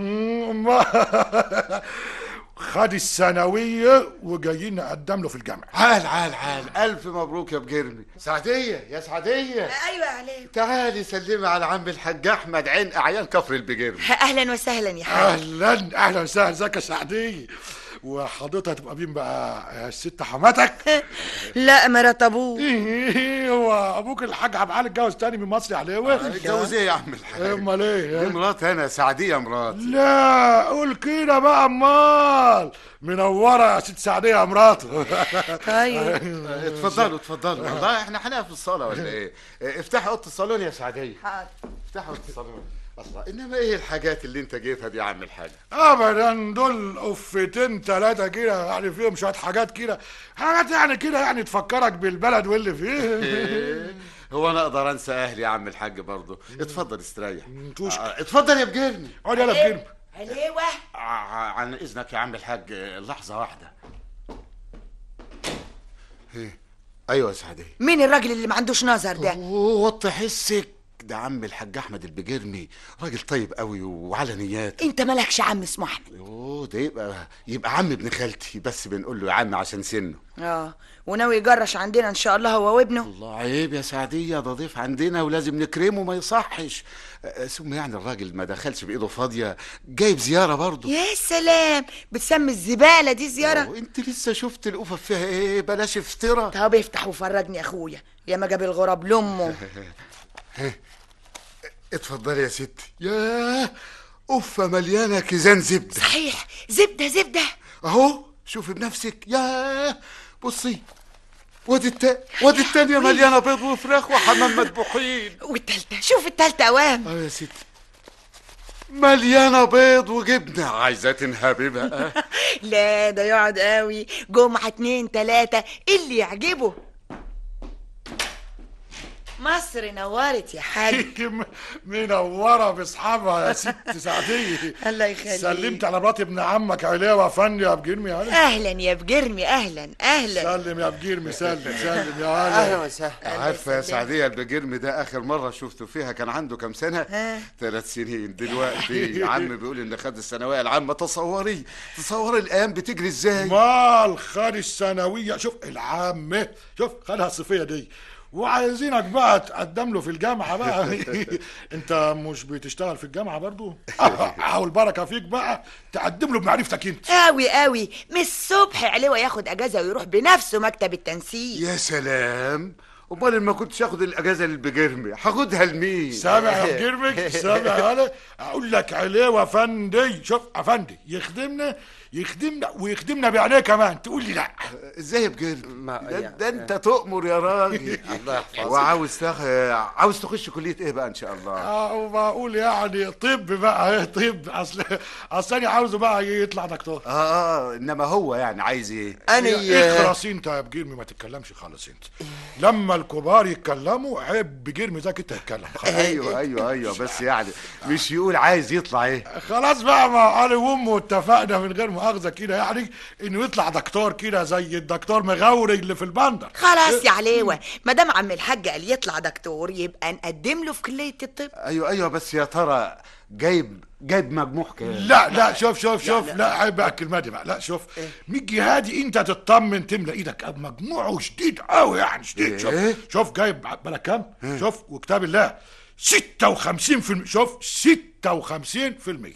خد الثانويه وجايين نقدم له في الجامعه. عال عال عال، الف مبروك يا بجرمي. سعديه يا سعديه. ايوه عليك. تعالي سلمي على عم الحاج احمد عين اعيان كفر البجرمي. اهلا وسهلا يا حاج. اهلا اهلا وسهلا. ازيك يا سعديه؟ وحضرتك هتبقى مين بقى؟ الست حماتك؟ لا مرات ابوك. ايه هو ابوك الحاج عبعال اتجوز تاني من مصر يا عليوي؟ اتجوز ايه يا عم الحاج؟ امال ايه؟ دي مرات انا سعديه مرات. لا قول كده بقى. امال منوره يا ست سعديه يا مراته. طيب اتفضلوا اتفضلوا. والله احنا هنقف في الصاله ولا ايه؟ افتحي اوضه الصالون يا سعديه. حاضر. افتحي اوضه الصالون. الله، انما ايه الحاجات اللي انت جايبها دي يا عم الحاج؟ ابدا دول قفتين ثلاثه كده يعني فيهم شويه حاجات كده، حاجات يعني كده يعني تفكرك بالبلد واللي فيه. هو انا اقدر انسى اهلي يا عم الحاج برضه؟ اتفضل استريح. آه اتفضل يا بجرمي. اقعد يلا بجرمي. عليوه. عن اذنك يا عم الحاج لحظه واحده. ايه ايوه يا سعديه. مين الراجل اللي ما عندوش نظر ده؟ وطي حسك، ده عم الحاج احمد البجرمي، راجل طيب قوي وعلى نيات. انت مالكش عم اسمه احمد؟ اوه ده يبقى يبقى عم ابن خالتي، بس بنقول له يا عم عشان سنه. اه وناوي يجرش عندنا ان شاء الله هو وابنه؟ الله عيب يا سعديه، ده ضيف عندنا ولازم نكرمه، ما يصحش. ثم يعني الراجل ما دخلش بايده فاضيه، جايب زياره برضه. يا سلام، بتسمي الزباله دي زياره؟ انت لسه شفت القفف فيها ايه؟ بلاش افترا. طب افتح وفرجني يا اخويا، يا ما جاب الغراب لامه. اتفضلي يا ستي. ياه قفه مليانه كيزان زبده. صحيح زبده زبده اهو شوفي بنفسك. ياه بصي، وادي التا وادي التانية مليانه بيض وفراخ وحمام مذبوحين. والتالتة شوف التالتة اوام. اه يا ستي مليانه بيض وجبنه، عايزه تنهبي بقى. لا ده يقعد قوي، جمعة اتنين تلاتة اللي يعجبه. مصر نورت يا حاج. منوره باصحابها يا ست سعديه. الله يخليك. سلمت على مرات ابن عمك عليا وفني يا بجرمي يا علي. اهلا يا بجرمي، اهلا اهلا. سلم يا بجرمي، سلم سلم يا علي. اهلا وسهلا. عارفه يا سعديه البجرمي ده اخر مره شفته فيها كان عنده كام سنه؟ ثلاث سنين. دلوقتي عم بيقول ان خد الثانويه العامه. تصوري تصوري الايام بتجري ازاي. مال خد الثانويه، شوف العامه، شوف خدها الصيفيه دي وعايزينك بقى تقدم له في الجامعه بقى. انت مش بتشتغل في الجامعه برضو؟ حاول بركه فيك بقى تقدم له بمعرفتك انت. قوي قوي من الصبح علوه ياخد اجازه ويروح بنفسه مكتب التنسيق. يا سلام، امال ما كنتش اخد الاجازه للبجرمي هاخدها لمين؟ سامع يا بجرمي، سامع يا اقول لك عليه افندي. شوف افندي يخدمنا يخدمنا ويخدمنا بعينيه كمان، تقول لي لا ازاي يا بجرمي؟ ده, ده انت تؤمر يا راجل. الله يحفظك. وعاوز تخ... عاوز تخش كليه ايه بقى ان شاء الله؟ اه بقول يعني طب بقى. ايه طب؟ اصل اصل انا عاوزه بقى يطلع دكتور. اه اه انما هو يعني عايز ايه؟ انا اخرس انت يا بجرمي، ما تتكلمش خالص انت. لما الكبار يتكلموا عيب بجرمي ذاك انت تتكلم. ايوه ايوه ايوه بس يعني مش يقول عايز يطلع ايه. خلاص بقى، ما انا وامه اتفقنا من غير مؤاخذه كده يعني انه يطلع دكتور كده زي الدكتور مغاوري اللي في البندر. خلاص يا عليوه، ما دام عم الحاج قال يطلع دكتور يبقى نقدم له في كليه الطب. ايوه ايوه بس يا ترى جايب جايب مجموع كام؟ لا لا شوف شوف شوف لا, لا عيب بقى الكلمه دي بقى. لا شوف إيه؟ من جهادي انت تطمن تملى ايدك مجموعه شديد قوي يعني شديد. إيه؟ شوف شوف جايب بالك كام؟ شوف وكتاب الله ستة وخمسين في المية. شوف ستة وخمسين في المية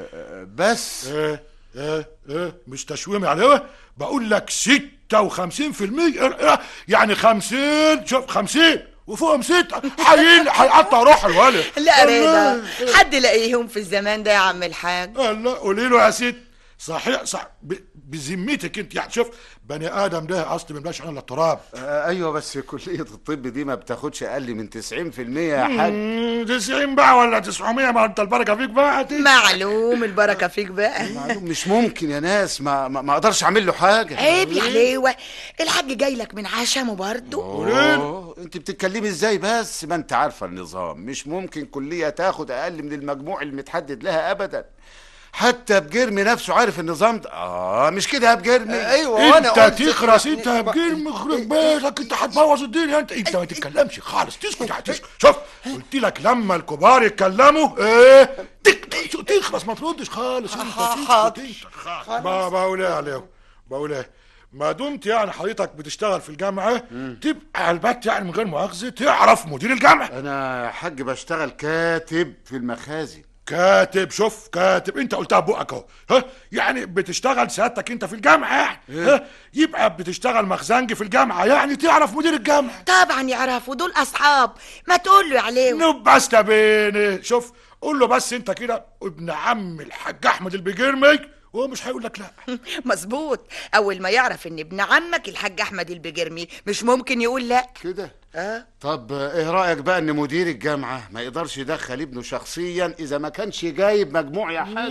بس. ايه ايه ايه مش تشويمي عليه، بقول لك ستة وخمسين في المية يعني خمسين. شوف خمسين وفوقهم ستة حيين هيقطع روح الولد. لا رضا، حد لاقيهم في الزمان ده يا عم الحاج. لا قولي له يا ست. صحيح صح بذمتك انت يعني. شوف بني ادم ده اصل ما بلاش الا التراب. آه ايوه بس كليه الطب دي ما بتاخدش اقل من تسعين في المية يا حاج. تسعين بقى ولا تسعمية؟ ما انت البركه فيك بقى. معلوم البركه فيك بقى. معلوم. مش ممكن يا ناس، ما ما, ما اقدرش اعمل له حاجه. عيب يا حليوه، الحاج جاي لك من عشمه برضه. اوه انت بتتكلمي ازاي بس؟ ما انت عارفه النظام، مش ممكن كليه تاخد اقل من المجموع المتحدد لها ابدا. حتى بجرمي نفسه عارف النظام ده. اه مش كده يا بجرمي؟ ايوه انت تخرس انت يا بجرمي، خرب بالك انت هتبوظ الدنيا. انت انت ما تتكلمش خالص، تسكت يعني تسكت. شوف قلت لك لما الكبار يتكلموا ايه تخرس، ما تردش خالص. انت تسكت انت. بقول ايه عليهم بقول ايه ما دمت يعني حضرتك بتشتغل في الجامعه تبقى البت يعني من غير مؤاخذه تعرف مدير الجامعه. انا يا حاج بشتغل كاتب في المخازن. كاتب؟ شوف كاتب انت قلتها بقك اهو. ها يعني بتشتغل سيادتك انت في الجامعه يعني. ها يبقى بتشتغل مخزنجي في الجامعه يعني تعرف مدير الجامعه. طبعا يعرفوا، دول اصحاب. ما تقول له عليه. نبقى استبيني. شوف قول له بس انت كده ابن عم الحاج احمد البجرمي وهو مش هيقول لك لا. مظبوط، اول ما يعرف ان ابن عمك الحاج احمد البجرمي مش ممكن يقول لا كده. اه طب ايه رايك بقى ان مدير الجامعه ما يقدرش يدخل ابنه شخصيا اذا ما كانش جايب مجموع يا حاج؟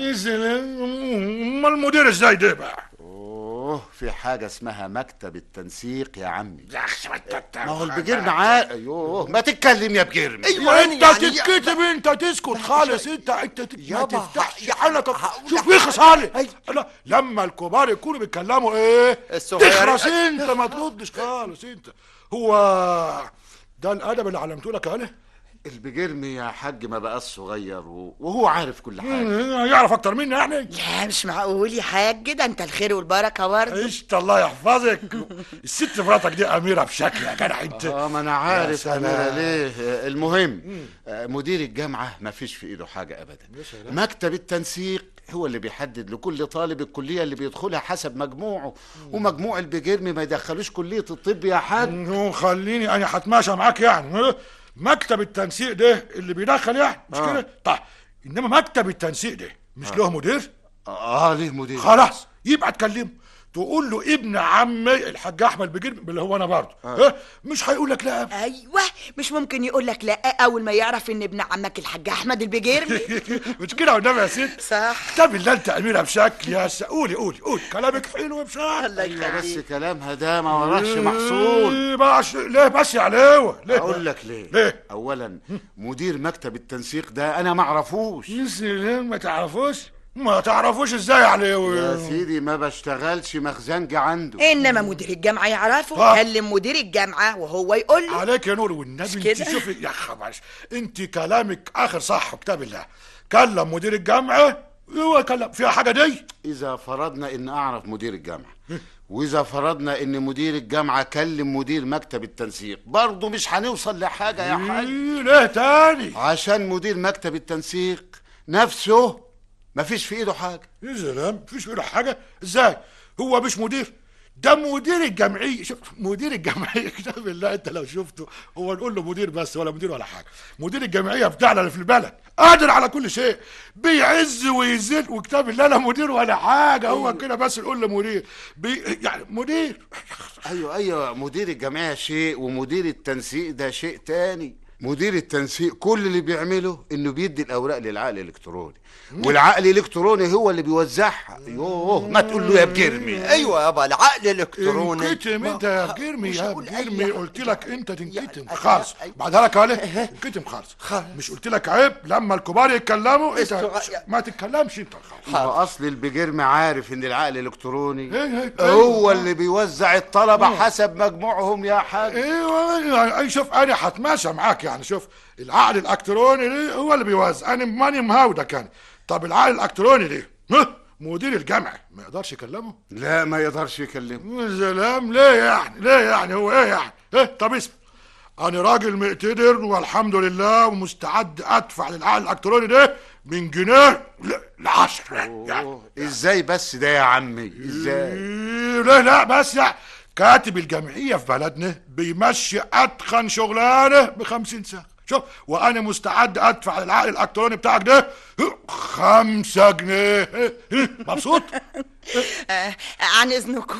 امال المدير ازاي ده بقى؟ اوه في حاجه اسمها مكتب التنسيق يا عمي. ما هو البجرمي عاد. ايوه ما تتكلم يا بجرمي. ايوه انت يعني تتكتب انت تسكت خالص. انت انت ما تفتحش حنكك. شوف يخرس علي. لما الكبار يكونوا بيتكلموا ايه تخرس انت ما تردش خالص. انت هو ده الادب اللي علمته لك عليه؟ البجرمي يا حاج ما بقاش صغير وهو عارف كل حاجه. يعرف اكتر مني يعني؟ لا مش معقول يا حاج، ده انت الخير والبركه برضه. قشطه الله يحفظك. الست مراتك دي اميره بشكل يا جدع انت. اه ما انا عارف اميره ليه. المهم مدير الجامعه ما فيش في ايده حاجه ابدا. مكتب التنسيق هو اللي بيحدد لكل طالب الكليه اللي بيدخلها حسب مجموعه، ومجموع البجرمي ما يدخلوش كليه الطب يا حاج. خليني انا هتماشى معاك يعني. مكتب التنسيق ده اللي بيدخل يعني مش آه. كده؟ طيب انما مكتب التنسيق ده مش آه. له مدير؟ اه ليه مدير. خلاص يبقى تكلمه تقول له ابن عمي الحاج احمد بجرمي اللي هو انا برضه ها مش هيقول لك لا. ايوه مش ممكن يقول لك لا اول ما يعرف ان ابن عمك الحاج احمد البجرمي. مش كده والنبي يا ست؟ صح. طب اللي انت اميره بشكل يا س... قولي قولي قولي كلامك حلو بشكل. ايوه بس كلامها ده ما وراش محصول. ليه بس ليه بس يا علوه؟ ليه؟ اقول لك ليه؟ ليه؟ اولا مدير مكتب التنسيق ده انا ما اعرفوش. ليه ما تعرفوش؟ ما تعرفوش ازاي يا علوه؟ يا سيدي ما بشتغلش مخزنجي عنده. انما مدير الجامعه يعرفه. كلم مدير الجامعه وهو يقول له. عليك يا نور والنبي انت شوفي يا خبر انت كلامك اخر صح كتاب الله. كلم مدير الجامعه هو كلم فيها حاجه دي. اذا فرضنا ان اعرف مدير الجامعه واذا فرضنا ان مدير الجامعه كلم مدير مكتب التنسيق برضه مش هنوصل لحاجه يا حاج. ليه تاني؟ عشان مدير مكتب التنسيق نفسه مفيش في ايده حاجه. يا سلام مفيش في ايده حاجه ازاي؟ هو مش مدير ده مدير الجمعيه. شوف مدير الجمعيه كتاب الله انت لو شفته هو نقول له مدير بس ولا مدير ولا حاجه. مدير الجمعيه بتاعنا اللي في البلد قادر على كل شيء بيعز ويذل وكتاب الله لا مدير ولا حاجه. هو كده بس نقول له مدير بي يعني مدير. ايوه ايوه مدير الجمعيه شيء ومدير التنسيق ده شيء تاني. مدير التنسيق كل اللي بيعمله انه بيدي الاوراق للعقل الالكتروني والعقل الالكتروني هو اللي بيوزعها. يوه ما تقول له يا بجرمي. ايوه يابا العقل الالكتروني. انكتم انت يا بجرمي يا بجرمي قلت لك انت تنكتم خالص. بعدها لك عليه انكتم خالص. مش قلت لك عيب لما الكبار يتكلموا انت ما تتكلمش انت خالص. هو اصل البجرمي عارف ان العقل الالكتروني هو اللي بيوزع الطلبه حسب مجموعهم يا حاج. ايوه يعني شوف انا هتماشى معاك يعني. شوف العقل الالكتروني هو اللي بيوزع. انا ماني مهاوده كان. طب العقل الالكتروني ليه؟ مدير الجامعه ما يقدرش يكلمه؟ لا ما يقدرش يكلمه. يا سلام ليه يعني؟ ليه يعني هو ايه يعني؟ ايه طب اسمع انا راجل مقتدر والحمد لله ومستعد ادفع للعقل الالكتروني ده من جنيه لعشرة يعني. ازاي بس ده يا عمي ازاي؟ لا لا بس يعني كاتب الجمعيه في بلدنا بيمشي اتخن شغلانه بخمسين ساعه. شوف وانا مستعد ادفع للعقل الالكتروني بتاعك ده خمسة جنيه. مبسوط؟ آه عن اذنكم.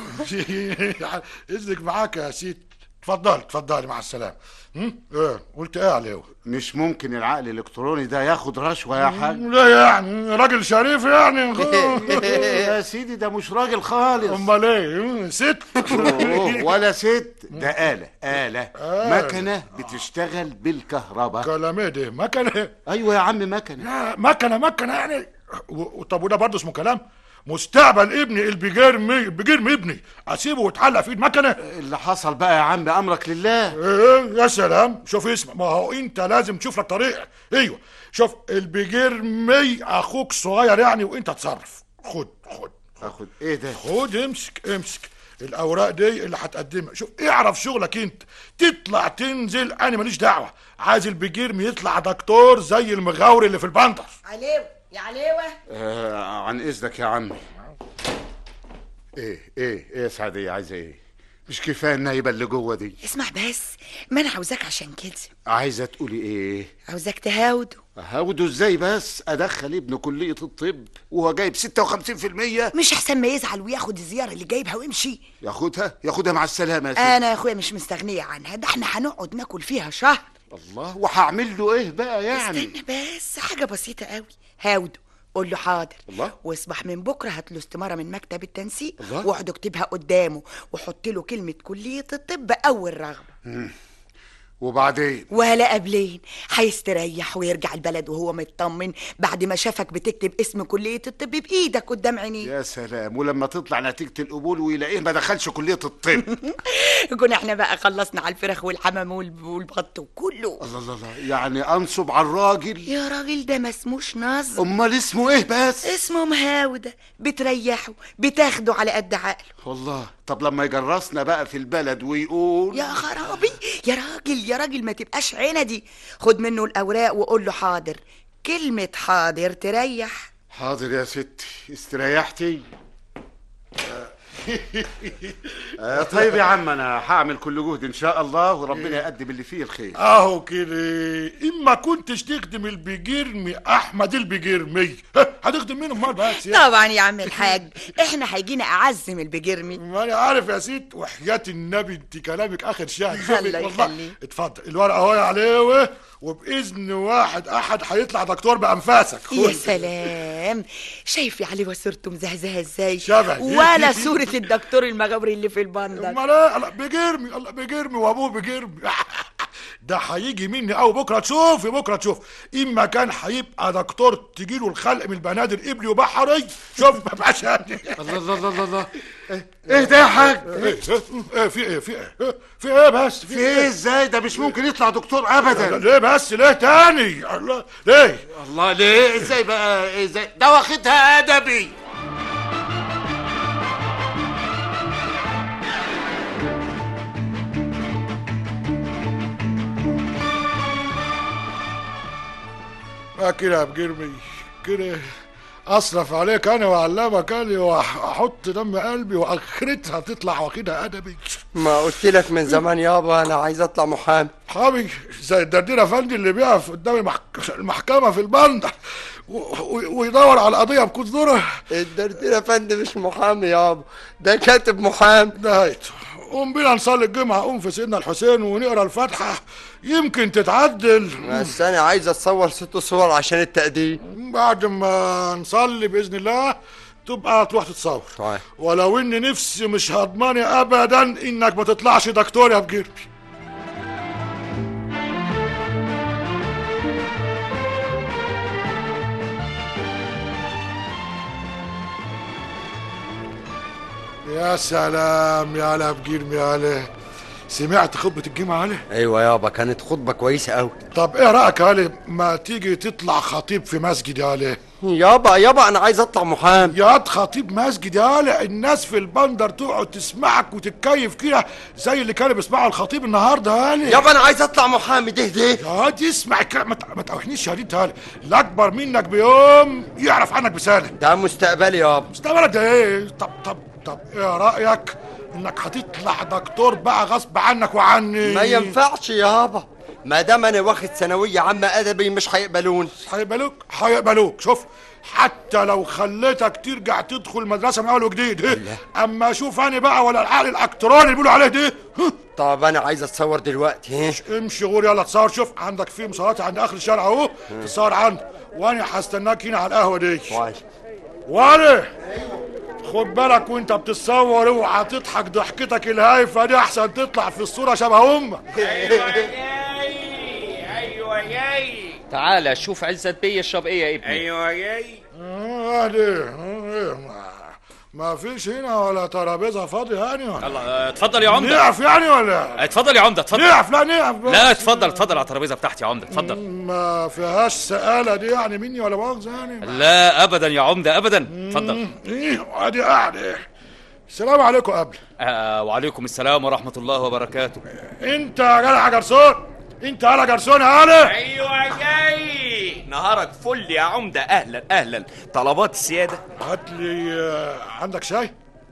اذنك معاك يا سيدي. اتفضلي اتفضلي مع السلامه. ايه قلت ايه عليه؟ مش ممكن العقل الالكتروني ده ياخد رشوه يا حاج. لا يعني راجل شريف يعني. يا سيدي ده مش راجل خالص. امال ايه؟ ست؟ ولا ست ده آلة آلة مكنه بتشتغل بالكهرباء. كلام ايه ده؟ مكنه؟ ايوه يا عم مكنه. لا مكنه مكنه يعني. طب وده برضه اسمه كلام؟ مستقبل ابني البجرمي البجرمي ابني اسيبه ويتعلق في ايد مكنه؟ اللي حصل بقى يا عم امرك لله. ايه يا سلام. شوف اسمع ما هو انت لازم تشوف لك طريقه. ايوه شوف البجرمي اخوك صغير يعني وانت تصرف. خد خد اخد ايه ده؟ خد امسك امسك الاوراق دي اللي هتقدمها. شوف اعرف شغلك انت تطلع تنزل انا ماليش دعوه. عايز البجرمي يطلع دكتور زي المغاوري اللي في البندر. عليوه يا عليوه. آه عن اذنك يا عمي. ايه ايه ايه يا سعديه عايزه ايه؟ مش كفايه النايبه اللي جوه دي؟ اسمع بس ما انا عاوزاك عشان كده. عايزه تقولي ايه؟ عاوزاك تهاوده. هاوده ازاي بس؟ ادخل ابنه كليه الطب وهو جايب ستة وخمسين في المية؟ مش احسن ما يزعل وياخد الزياره اللي جايبها ويمشي؟ ياخدها ياخدها مع السلامه يا سيدي. انا يا اخويا مش مستغنيه عنها. ده احنا هنقعد ناكل فيها شهر. الله وهعمل له ايه بقى يعني؟ استنى بس حاجه بسيطه قوي. هاوده قول له حاضر. الله. واصبح من بكره هات له استماره من مكتب التنسيق الله. واقعد اكتبها قدامه وحط له كلمه كليه الطب اول رغبه. مم. وبعدين ولا قبلين هيستريح ويرجع البلد وهو مطمن بعد ما شافك بتكتب اسم كليه الطب بايدك قدام عينيه. يا سلام. ولما تطلع نتيجه القبول ويلاقيه ما دخلش كليه الطب كنا احنا بقى خلصنا على الفراخ والحمام والبط وكله. الله الله الله. يعني انصب على الراجل؟ يا راجل ده ما اسموش نصب. امال اسمه ايه بس؟ اسمه مهاوده. بتريحه بتاخده على قد عقله. والله. طب لما يجرسنا بقى في البلد ويقول يا خرابي يا راجل يا راجل ما تبقاش عندي. خد منه الاوراق وقول له حاضر. كلمه حاضر تريح. حاضر يا ستي. استريحتي؟ آه طيب يا عم انا هعمل كل جهد ان شاء الله وربنا يقدم اللي فيه الخير. اهو كده. اما كنتش تخدم البجرمي احمد البجرمي هتخدم مين امال بس يعني؟ طبعا يا عم الحاج، احنا هيجينا اعزم البجرمي. ما انا عارف يا ست، وحياة النبي انت كلامك اخر شهر. الله يخليك. اتفضل الورقه اهو يا عليوه، وباذن واحد احد هيطلع دكتور بانفاسك. يا سلام، شايف يا علي وصورته مزهزهه ازاي؟ شبه ولا صوره الدكتور المغبري اللي في البندر. امال ايه؟ الله بجرمي، الله بجرمي وابوه بجرمي. ده هيجي مني قوي بكره تشوف، بكره تشوف. اما كان هيبقى دكتور تجيله الخلق من البنادر قبلي وبحري. شوف ما بقاش يعني. الله الله الله الله ايه ده يا حاج؟ ايه ايه في ايه في ايه في ايه بس في ايه ازاي؟ ده مش ممكن يطلع دكتور ابدا. ليه بس؟ ليه تاني؟ الله ليه؟ الله ليه؟ ازاي بقى؟ ازاي ده واخدها ادبي؟ ما كده يا بجرمي كده اصرف عليك انا واعلمك انا واحط دم قلبي واخرتها تطلع واخدها ادبي. ما قلت لك من زمان يابا انا عايز اطلع محامي. محامي زي الدردير افندي اللي بيقف قدام المحك... المحكمه في البندر و... ويدور على القضيه بكل ذره. الدردير افندي مش محامي يابا، ده كاتب محامي. نهايته. قوم بينا نصلي الجمعه، قوم في سيدنا الحسين ونقرا الفاتحه يمكن تتعدل. بس انا عايز اتصور ست صور عشان التقديم. بعد ما نصلي باذن الله تبقى تروح تتصور. طيب. ولو ان نفسي مش هضماني ابدا انك ما تطلعش دكتور يا بجربي. يا سلام يا لا بجرمي يا لا. سمعت خطبة الجمعة علي؟ ايوه يابا كانت خطبة كويسة قوي. طب ايه رأيك يا علي ما تيجي تطلع خطيب في مسجد يا علي؟ يابا يابا انا عايز اطلع محامي. يا خطيب مسجد يا علي، الناس في البندر تقعد تسمعك وتتكيف كده زي اللي كانوا بيسمعوا الخطيب النهارده يا علي. يابا انا عايز اطلع محامي. ده ده يا دي اسمع الكلام، ما تقوحنيش يا ريت يا علي. الاكبر منك بيوم يعرف عنك بسالم. ده مستقبلي يابا. مستقبلك ده ايه؟ طب طب طب ايه رأيك انك هتطلع دكتور بقى غصب عنك وعني؟ ما ينفعش يابا، ما دام انا واخد ثانويه عامه ادبي مش هيقبلوني. هيقبلوك؟ هيقبلوك. شوف حتى لو خليتك ترجع تدخل مدرسه من اول وجديد. اما شوف انا بقى ولا العقل الاكتروني اللي بيقولوا عليه ده. طب انا عايز اتصور دلوقتي. امشي غور يلا تصور. شوف عندك في مصورات عند اخر الشارع اهو تصور عندي، وانا هستناك هنا على القهوه دي. وعلي خد بالك وانت بتتصور اوعى تضحك ضحكتك الهايفه دي احسن تطلع في الصوره شبه امك. ايوه جاي ايوه جاي. تعالى شوف عزت بيه يشرب ايه يا ابني. ايوه جاي. اه ده ما فيش هنا ولا ترابيزه فاضيه يعني ولا؟ الله اتفضل يا عمده. نقف يعني ولا؟ اتفضل يا عمده اتفضل. نقف لا نقف بس. لا اتفضل اتفضل على الترابيزه بتاعتي يا عمده اتفضل. ما فيهاش سقاله دي يعني مني ولا مؤاخذه يعني؟ لا ابدا يا عمده ابدا. اتفضل. ايه ادي قاعده. السلام عليكم. قبل آه وعليكم السلام ورحمه الله وبركاته. انت يا جدع جرسون، انت يا جرسون يا علي. ايوه جاي. نهارك فل يا عمده. اهلا اهلا. طلبات السياده؟ هات لي عندك شاي؟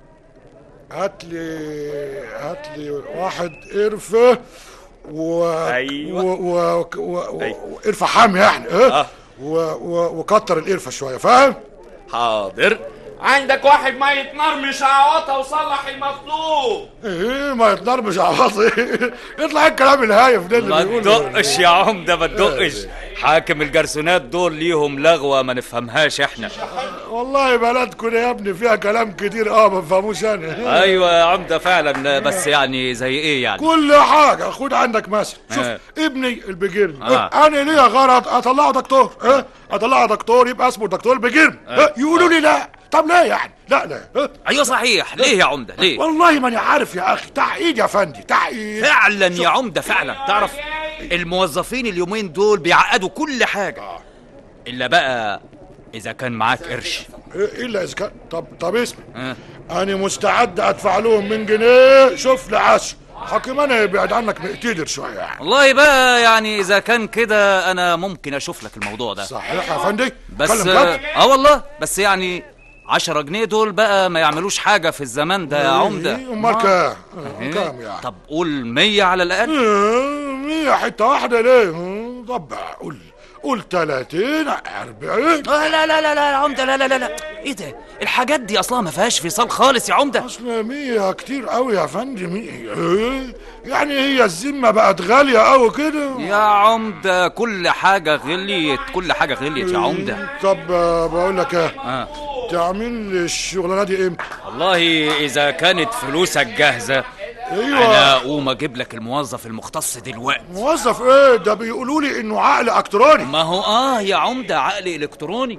هات لي هات لي واحد قرفه و ايوه و و وقرفه حامي يعني اه, آه. و... و... وكتر القرفه شويه فاهم؟ حاضر. عندك واحد ميه نار مش عواطه وصلح المطلوب. ايه ميه نار مش عواطه؟ يطلع الكلام الهايف ده اللي بيقوله. ما تدقش يا عمده ما تدقش. حاكم الجرسونات دول ليهم لغوه ما نفهمهاش احنا. والله بلدكم يا ابني فيها كلام كتير اه ما بفهموش انا. ايوه يا عمده فعلا، بس يعني زي ايه يعني؟ كل حاجه. خد عندك مثل. شوف آه. ابني البجرمي آه. انا ليا غرض اطلعه دكتور. اه اطلعه دكتور يبقى اسمه الدكتور البجرمي. آه. يقولوا لي لا. طب ليه يعني؟ لا لا. ايوه صحيح. ليه يا عمده ليه؟ والله ماني عارف يا اخي. تعقيد يا فندي تعقيد فعلا يا عمده فعلا. تعرف الموظفين اليومين دول بيعقدوا كل حاجه الا بقى اذا كان معاك قرش. الا اذا كان. طب طب اسمع أه. انا مستعد ادفع لهم من جنيه شوف لعشر حكيم انا يبعد عنك مقتدر شويه يعني. والله بقى يعني اذا كان كده انا ممكن اشوف لك الموضوع ده. صحيح يا فندي. بس اه والله بس يعني عشرة جنيه دول بقى ما يعملوش حاجة في الزمان ده يا عمدة. امال كام؟ كام يعني؟ طب قول مية على الأقل. مية حتة واحدة ليه؟ طب قول قول تلاتين أربعين. لا لا لا لا يا عمدة، لا لا لا لا ايه ده؟ الحاجات دي اصلها ما فيهاش فصال خالص يا عمدة. اصل مية كتير قوي يا فندم. ايه يعني هي الذمة بقت غالية قوي كده؟ يا عمدة كل حاجة غليت، كل حاجة غليت يا عمدة. طب بقول لك ايه، آه. تعمل لي الشغلانة دي امتى؟ والله اذا كانت فلوسك جاهزة ايوه انا اقوم اجيب لك الموظف المختص دلوقتي. موظف ايه ده؟ بيقولوا لي انه عقل الكتروني. ما هو اه يا عمدة عقل الكتروني.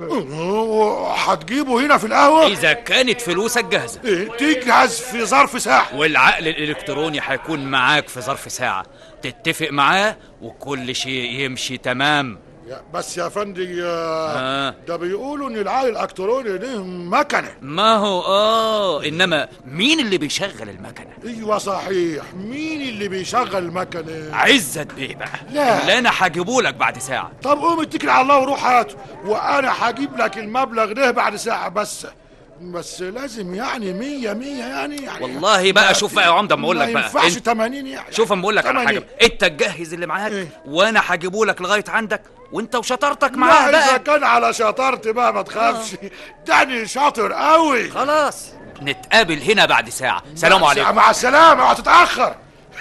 هتجيبه هنا في القهوة اذا كانت فلوسك جاهزة. إيه؟ تجهز في ظرف ساعة، والعقل الالكتروني هيكون معاك في ظرف ساعة، تتفق معاه وكل شيء يمشي تمام. بس يا فندي آه. ده بيقولوا ان العقل الالكتروني ده مكنه. ما هو اه انما مين اللي بيشغل المكنه؟ ايوه صحيح، مين اللي بيشغل المكنه؟ عزت بيه بقى. لا اللي انا هجيبهولك بعد ساعه. طب قوم اتكل على الله وروح هاته، وانا هجيب لك المبلغ ده بعد ساعه. بس بس لازم يعني مية مية يعني, يعني والله بقى شوف بقى يا عمده اما اقول لك بقى ما ينفعش تمانين يعني. شوف اما اقول لك على حاجه، انت تجهز اللي معاك إيه؟ وانا هجيبهولك لغايه عندك وانت وشطارتك معاه بقى. اذا كان على شطارتي بقى ما تخافش، دعني شاطر قوي. خلاص نتقابل هنا بعد ساعه. سلام عليكم. مع السلامه، هتتاخر.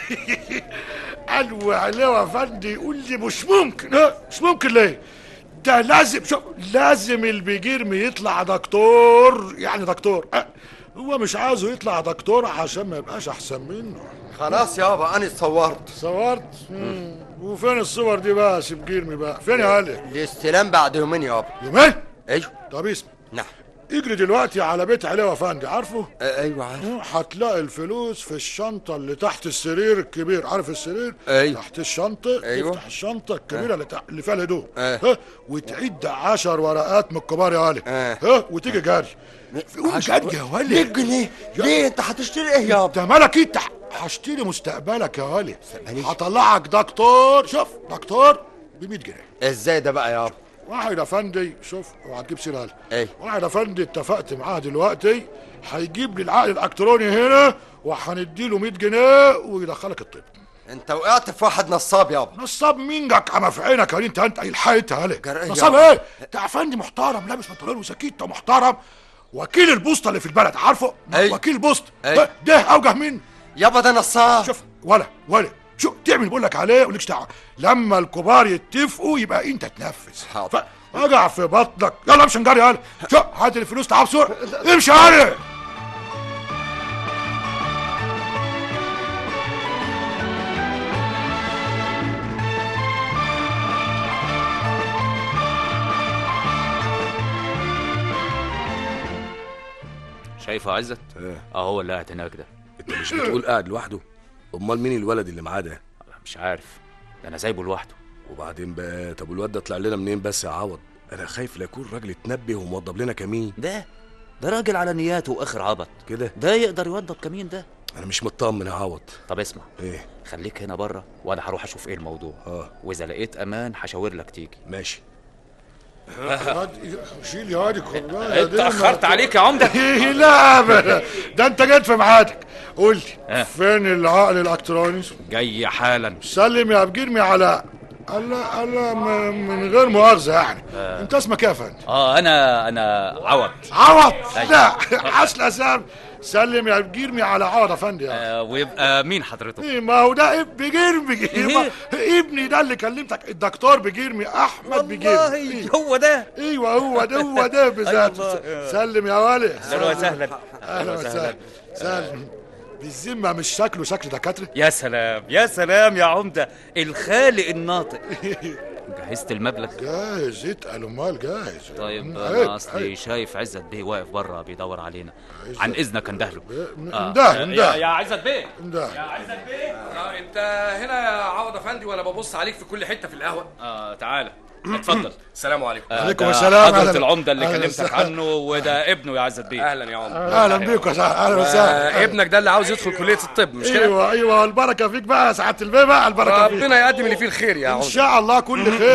قالوا عليه يا فندي يقول لي مش ممكن. مش ممكن ليه؟ ده لازم شوف لازم البيجيرمي يطلع دكتور، يعني دكتور. أه هو مش عايزه يطلع دكتور عشان ما يبقاش احسن منه. خلاص يابا انا صورت. صورت؟ مم. وفين الصور دي بقى يا سيبجيرمي بقى؟ فين يا علي؟ الاستلام بعد يومين يابا. يومين؟ ايوه. طب اسمع. نعم. اجري دلوقتي على بيت علي وفندي، عارفه؟ أه ايوه عارف. هتلاقي الفلوس في الشنطه اللي تحت السرير الكبير، عارف السرير؟ ايوه. تحت الشنطه. أيوة. تفتح الشنطه الكبيره أه. اللي, تح... اللي فيها الهدوم. أه. ها وتعد عشر ورقات من الكبار يا علي. أه. ها وتيجي جاري. قوم جد يا ولي. مية جنيه ليه؟ انت هتشتري ايه يابا؟ انت مالك انت؟ هشتري مستقبلك يا ولي. هطلعك دكتور. شوف دكتور ب مية جنيه. ازاي ده بقى يابا؟ واحد يا فندي، شوف وهتجيب سيرها. ايه؟ واحد يا فندي اتفقت معاه دلوقتي هيجيب لي العقل الالكتروني هنا وهنديله مية جنيه ويدخلك الطب. انت وقعت في واحد نصاب يابا. نصاب مين جاك عم في عينك يا انت؟ انت الحقت عليك نصاب ايه؟ انت يا فندي محترم، لابس بنطلون وسكيته محترم، وكيل البوسطه اللي في البلد عارفه؟ أيه؟ وكيل البوسطه أيه؟ ده اوجه منه يابا. ده نصاب. شوف ولا ولا شو تعمل بقول لك عليه ولكش دعوه. لما الكبار يتفقوا يبقى انت تنفذ. فاجع في بطنك. يلا امشي نجري. يلا شو هات الفلوس تعال بسرعه. امشي يا علي. شايفه عزت؟ ايه اهو اللي قاعد هناك ده. انت مش بتقول قاعد لوحده؟ امال مين الولد اللي معاه ده؟ مش عارف، ده انا سايبه لوحده. وبعدين بقى طب الواد ده طلع لنا منين بس يا عوض؟ انا خايف لا يكون راجل اتنبه وموضب لنا كمين. ده ده راجل على نياته واخر عبط كده. ده يقدر يوضب كمين ده؟ انا مش مطمن يا عوض. طب اسمع. ايه؟ خليك هنا بره وانا هروح اشوف ايه الموضوع. اه واذا لقيت امان هشاور لك تيجي. ماشي. شيل يا وادي. اتأخرت عليك يا عمدة. لا ابدا، ده انت جيت في ميعادك. قول لي فين العقل الالكتروني؟ جاي حالا. سلم يا بجرمي على الله الله من غير مؤاخذه يعني. آه. انت اسمك ايه يا فندم؟ اه انا انا عوض. عوض؟ لا حسن اسام. سلم يا بجرمي على عوض يا فندم. آه ويبقى مين حضرتك؟ إيه ما هو ده بجرمي. إيه؟ ابني ده اللي كلمتك الدكتور بجرمي، احمد بجرمي. والله هو ده. ايوه هو ده هو ده بالذات. سلم يا ولد. اهلا وسهلا. اهلا وسهلا. سلم. بالذمه مش شكله شكل دكاتره؟ يا سلام يا سلام يا عمده، الخالق الناطق. جهزت المبلغ؟ جاهز. اتقل امال جاهز. طيب انا اصلي شايف عزت بيه واقف بره بيدور علينا. عن اذنك اندهله. انده انده يا عزت بيه. انده يا عزت بيه. اه انت هنا يا عوض افندي ولا ببص عليك في كل حته في القهوه؟ اه تعالى اتفضل. السلام عليكم. عليكم السلام. حضرة العمدة اللي كلمتك عنه وده ابنه يا عزت بيه. اهلا يا عمدة. اهلا بيكم. اهلا وسهلا. ابنك ده اللي عاوز يدخل كلية الطب مش كده؟ ايوه ايوه البركة فيك بقى يا سعادة البيه بقى. البركة فيك. ربنا يقدم اللي فيه الخير يا عمدة. ان شاء الله كل خير.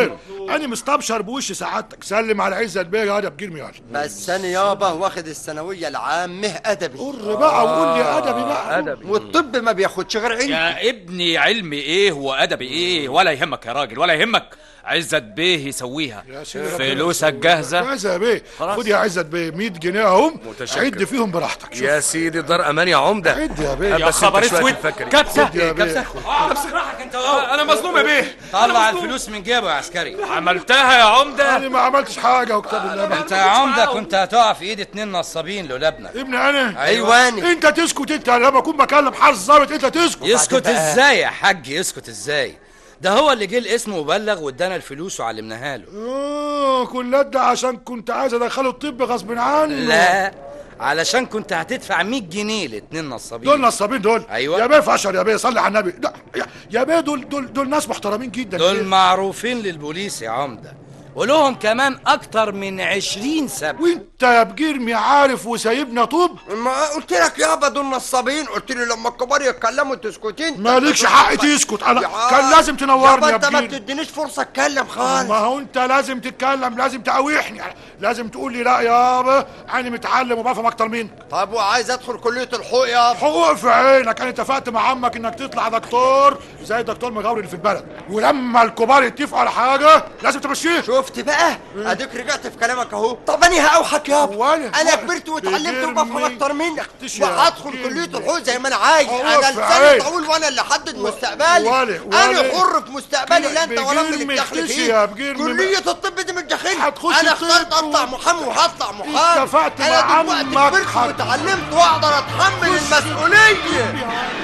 انا مستبشر بوش سعادتك. سلم على عزت بيه يا ادب جرمي يلا. بس انا يابا واخد الثانويه العامه ادبي. قر بقى وقول لي ادبي بقى. ادبي. والطب ما بياخدش غير علم. يا ابني علمي ايه وادبي ايه؟ ولا يهمك يا راجل ولا يهمك. عزت بيه يسويها. فلوسك جاهزه؟ جاهزه يا بيه. خد يا عزت بيه مية جنيه اهم. عد فيهم براحتك. شوف. يا سيدي دار امان يا عمده. عد يا بيه. يا خبر اسود. كبسه كبسه. امسك راحك انت. انا مظلوم يا بيه. طلع الفلوس من جيبه يا عسكري. عملتها يا عمده. انا ما عملتش حاجه وكتاب الله. انت يا عمده كنت هتقع في ايد اتنين نصابين لولا ابنك. ابني انا؟ ايوه انت تسكت. انت لما اكون بكلم حارس ظابط انت تسكت. يسكت ازاي يا حاج؟ يسكت ازاي؟ ده هو اللي جه الاسم وبلغ وادانا الفلوس وعلمناها له. اه كل ده عشان كنت عايز ادخله الطب غصب عنه. لا علشان كنت هتدفع مية جنيه لاتنين نصابين. دول نصابين دول؟ ايوه يا بيه فشر يا بيه. صلي على النبي. ده يا بيه دول دول دول ناس محترمين جدا. دول معروفين للبوليس يا عمده ولهم كمان اكتر من عشرين سبب. وانت يا بجرمي عارف وسايبنا طب؟ ما قلت لك يابا دول نصابين. قلت لي لما الكبار يتكلموا تسكتين. مالكش حق تسكت. انا كان لازم تنورني يا انت ما بجرمي. بتدينيش فرصه اتكلم خالص. ما هو انت لازم تتكلم. لازم تقاوحني. لازم تقول لي لا يابا انا متعلم وبفهم اكتر منك. طب وعايز ادخل كليه الحقوق يابا؟ حقوق في عينك. انا اتفقت مع عمك انك تطلع دكتور زي الدكتور مغاوري اللي في البلد. ولما الكبار يتفقوا على حاجه لازم تمشيه. شفت بقى؟ اديك رجعت في كلامك اهو. طب انا هقوحك يابا. انا كبرت واتعلمت وبفهم اكتر منك وهدخل كليه الحقوق زي ما انا عايز. انا لساني طويل وانا اللي احدد مستقبلي. انا حر في مستقبلي لا انت ولا اللي بتدخل فيه. كليه الطب دي مش داخلها. انا اخترت اطلع محامي وهطلع محامي. اتفقت انا مع دلوقتي عمك. كبرت واتعلمت واقدر اتحمل المسؤوليه.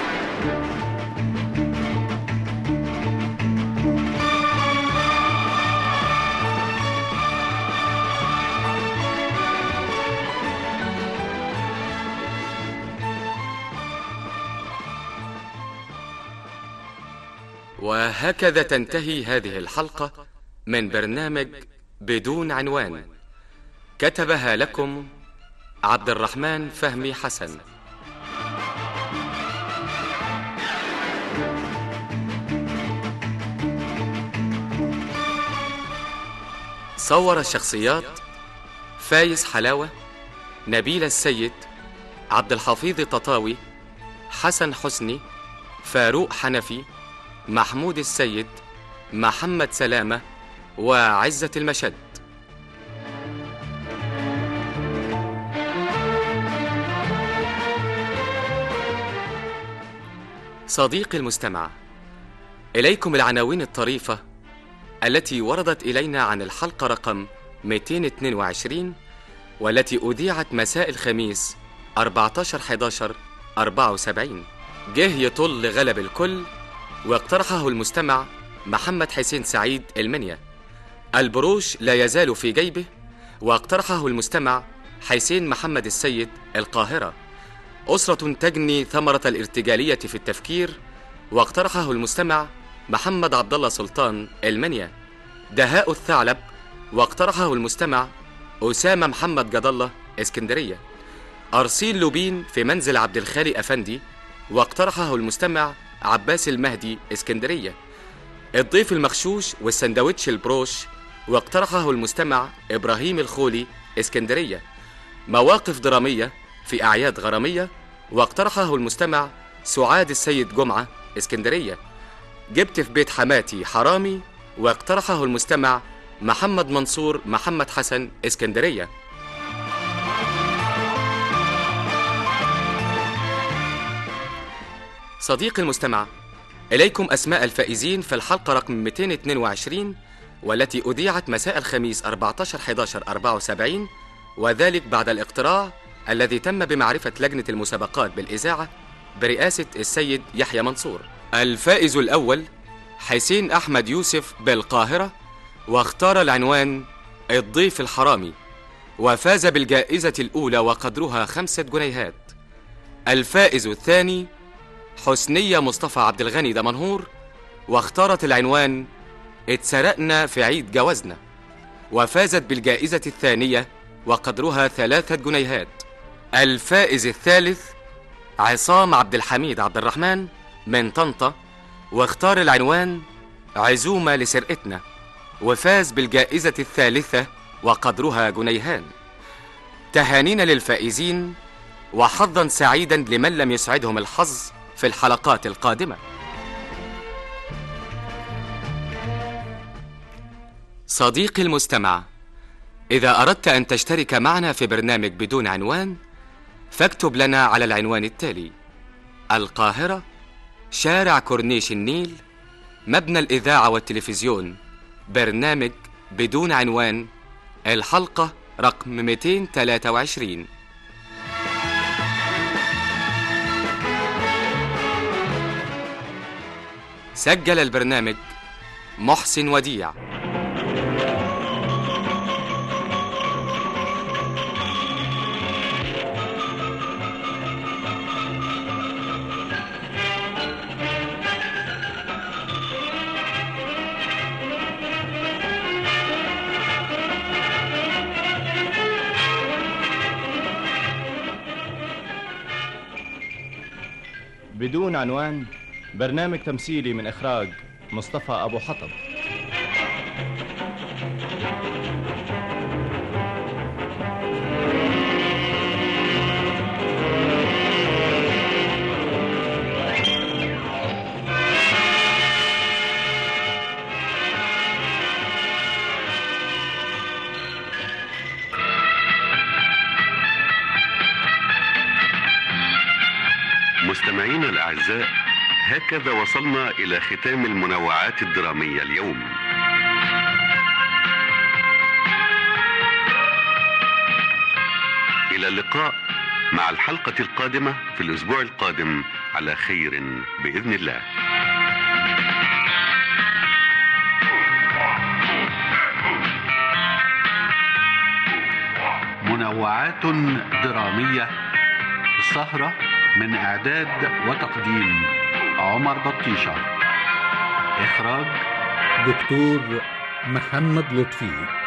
وهكذا تنتهي هذه الحلقة من برنامج بدون عنوان. كتبها لكم عبد الرحمن فهمي حسن. صور الشخصيات فايز حلاوة، نبيل السيد، عبد الحفيظ تطاوي، حسن حسني، فاروق حنفي، محمود السيد، محمد سلامة، وعزة المشد. صديقي المستمع، إليكم العناوين الطريفة التي وردت إلينا عن الحلقة رقم مئتين واثنين وعشرين والتي أذيعت مساء الخميس أربعة عشر أحد عشر أربعة وسبعين. جه يطل غلب الكل، واقترحه المستمع محمد حسين سعيد المنيا. البروش لا يزال في جيبه، واقترحه المستمع حسين محمد السيد القاهرة. أسرة تجني ثمرة الارتجالية في التفكير، واقترحه المستمع محمد عبد الله سلطان المنيا. دهاء الثعلب، واقترحه المستمع أسامة محمد جد الله اسكندرية. أرسيل لوبين في منزل عبد الخالق أفندي، واقترحه المستمع عباس المهدي اسكندرية. الضيف المخشوش والسندوتش البروش، واقترحه المستمع إبراهيم الخولي اسكندرية. مواقف درامية في أعياد غرامية، واقترحه المستمع سعاد السيد جمعة اسكندرية. جبت في بيت حماتي حرامي، واقترحه المستمع محمد منصور محمد حسن اسكندرية. صديقي المستمع، إليكم أسماء الفائزين في الحلقة رقم مئتين واثنين وعشرين والتي أذيعت مساء الخميس أربعة عشر أحد عشر أربعة وسبعين، وذلك بعد الاقتراع الذي تم بمعرفة لجنة المسابقات بالإذاعة برئاسة السيد يحيى منصور. الفائز الأول حسين أحمد يوسف بالقاهرة، واختار العنوان الضيف الحرامي، وفاز بالجائزة الأولى وقدرها خمسة جنيهات. الفائز الثاني حسنية مصطفى عبد الغني دمنهور، واختارت العنوان اتسرقنا في عيد جوازنا، وفازت بالجائزة الثانية وقدرها ثلاثة جنيهات. الفائز الثالث عصام عبد الحميد عبد الرحمن من طنطا، واختار العنوان عزومة لسرقتنا، وفاز بالجائزة الثالثة وقدرها جنيهان. تهانينا للفائزين وحظا سعيدا لمن لم يسعدهم الحظ في الحلقات القادمة. صديقي المستمع، إذا أردت أن تشترك معنا في برنامج بدون عنوان فاكتب لنا على العنوان التالي: القاهرة، شارع كورنيش النيل، مبنى الإذاعة والتلفزيون، برنامج بدون عنوان، الحلقة رقم مئتين وثلاثة وعشرين. سجل البرنامج محسن وديع. بدون عنوان، برنامج تمثيلي من إخراج مصطفى أبو حطب. مستمعينا الأعزاء، هكذا وصلنا إلى ختام المنوعات الدرامية اليوم. إلى اللقاء مع الحلقة القادمة في الأسبوع القادم على خير بإذن الله. منوعات درامية، السهرة من إعداد وتقديم عمر بطيشة، إخراج دكتور محمد لطفي.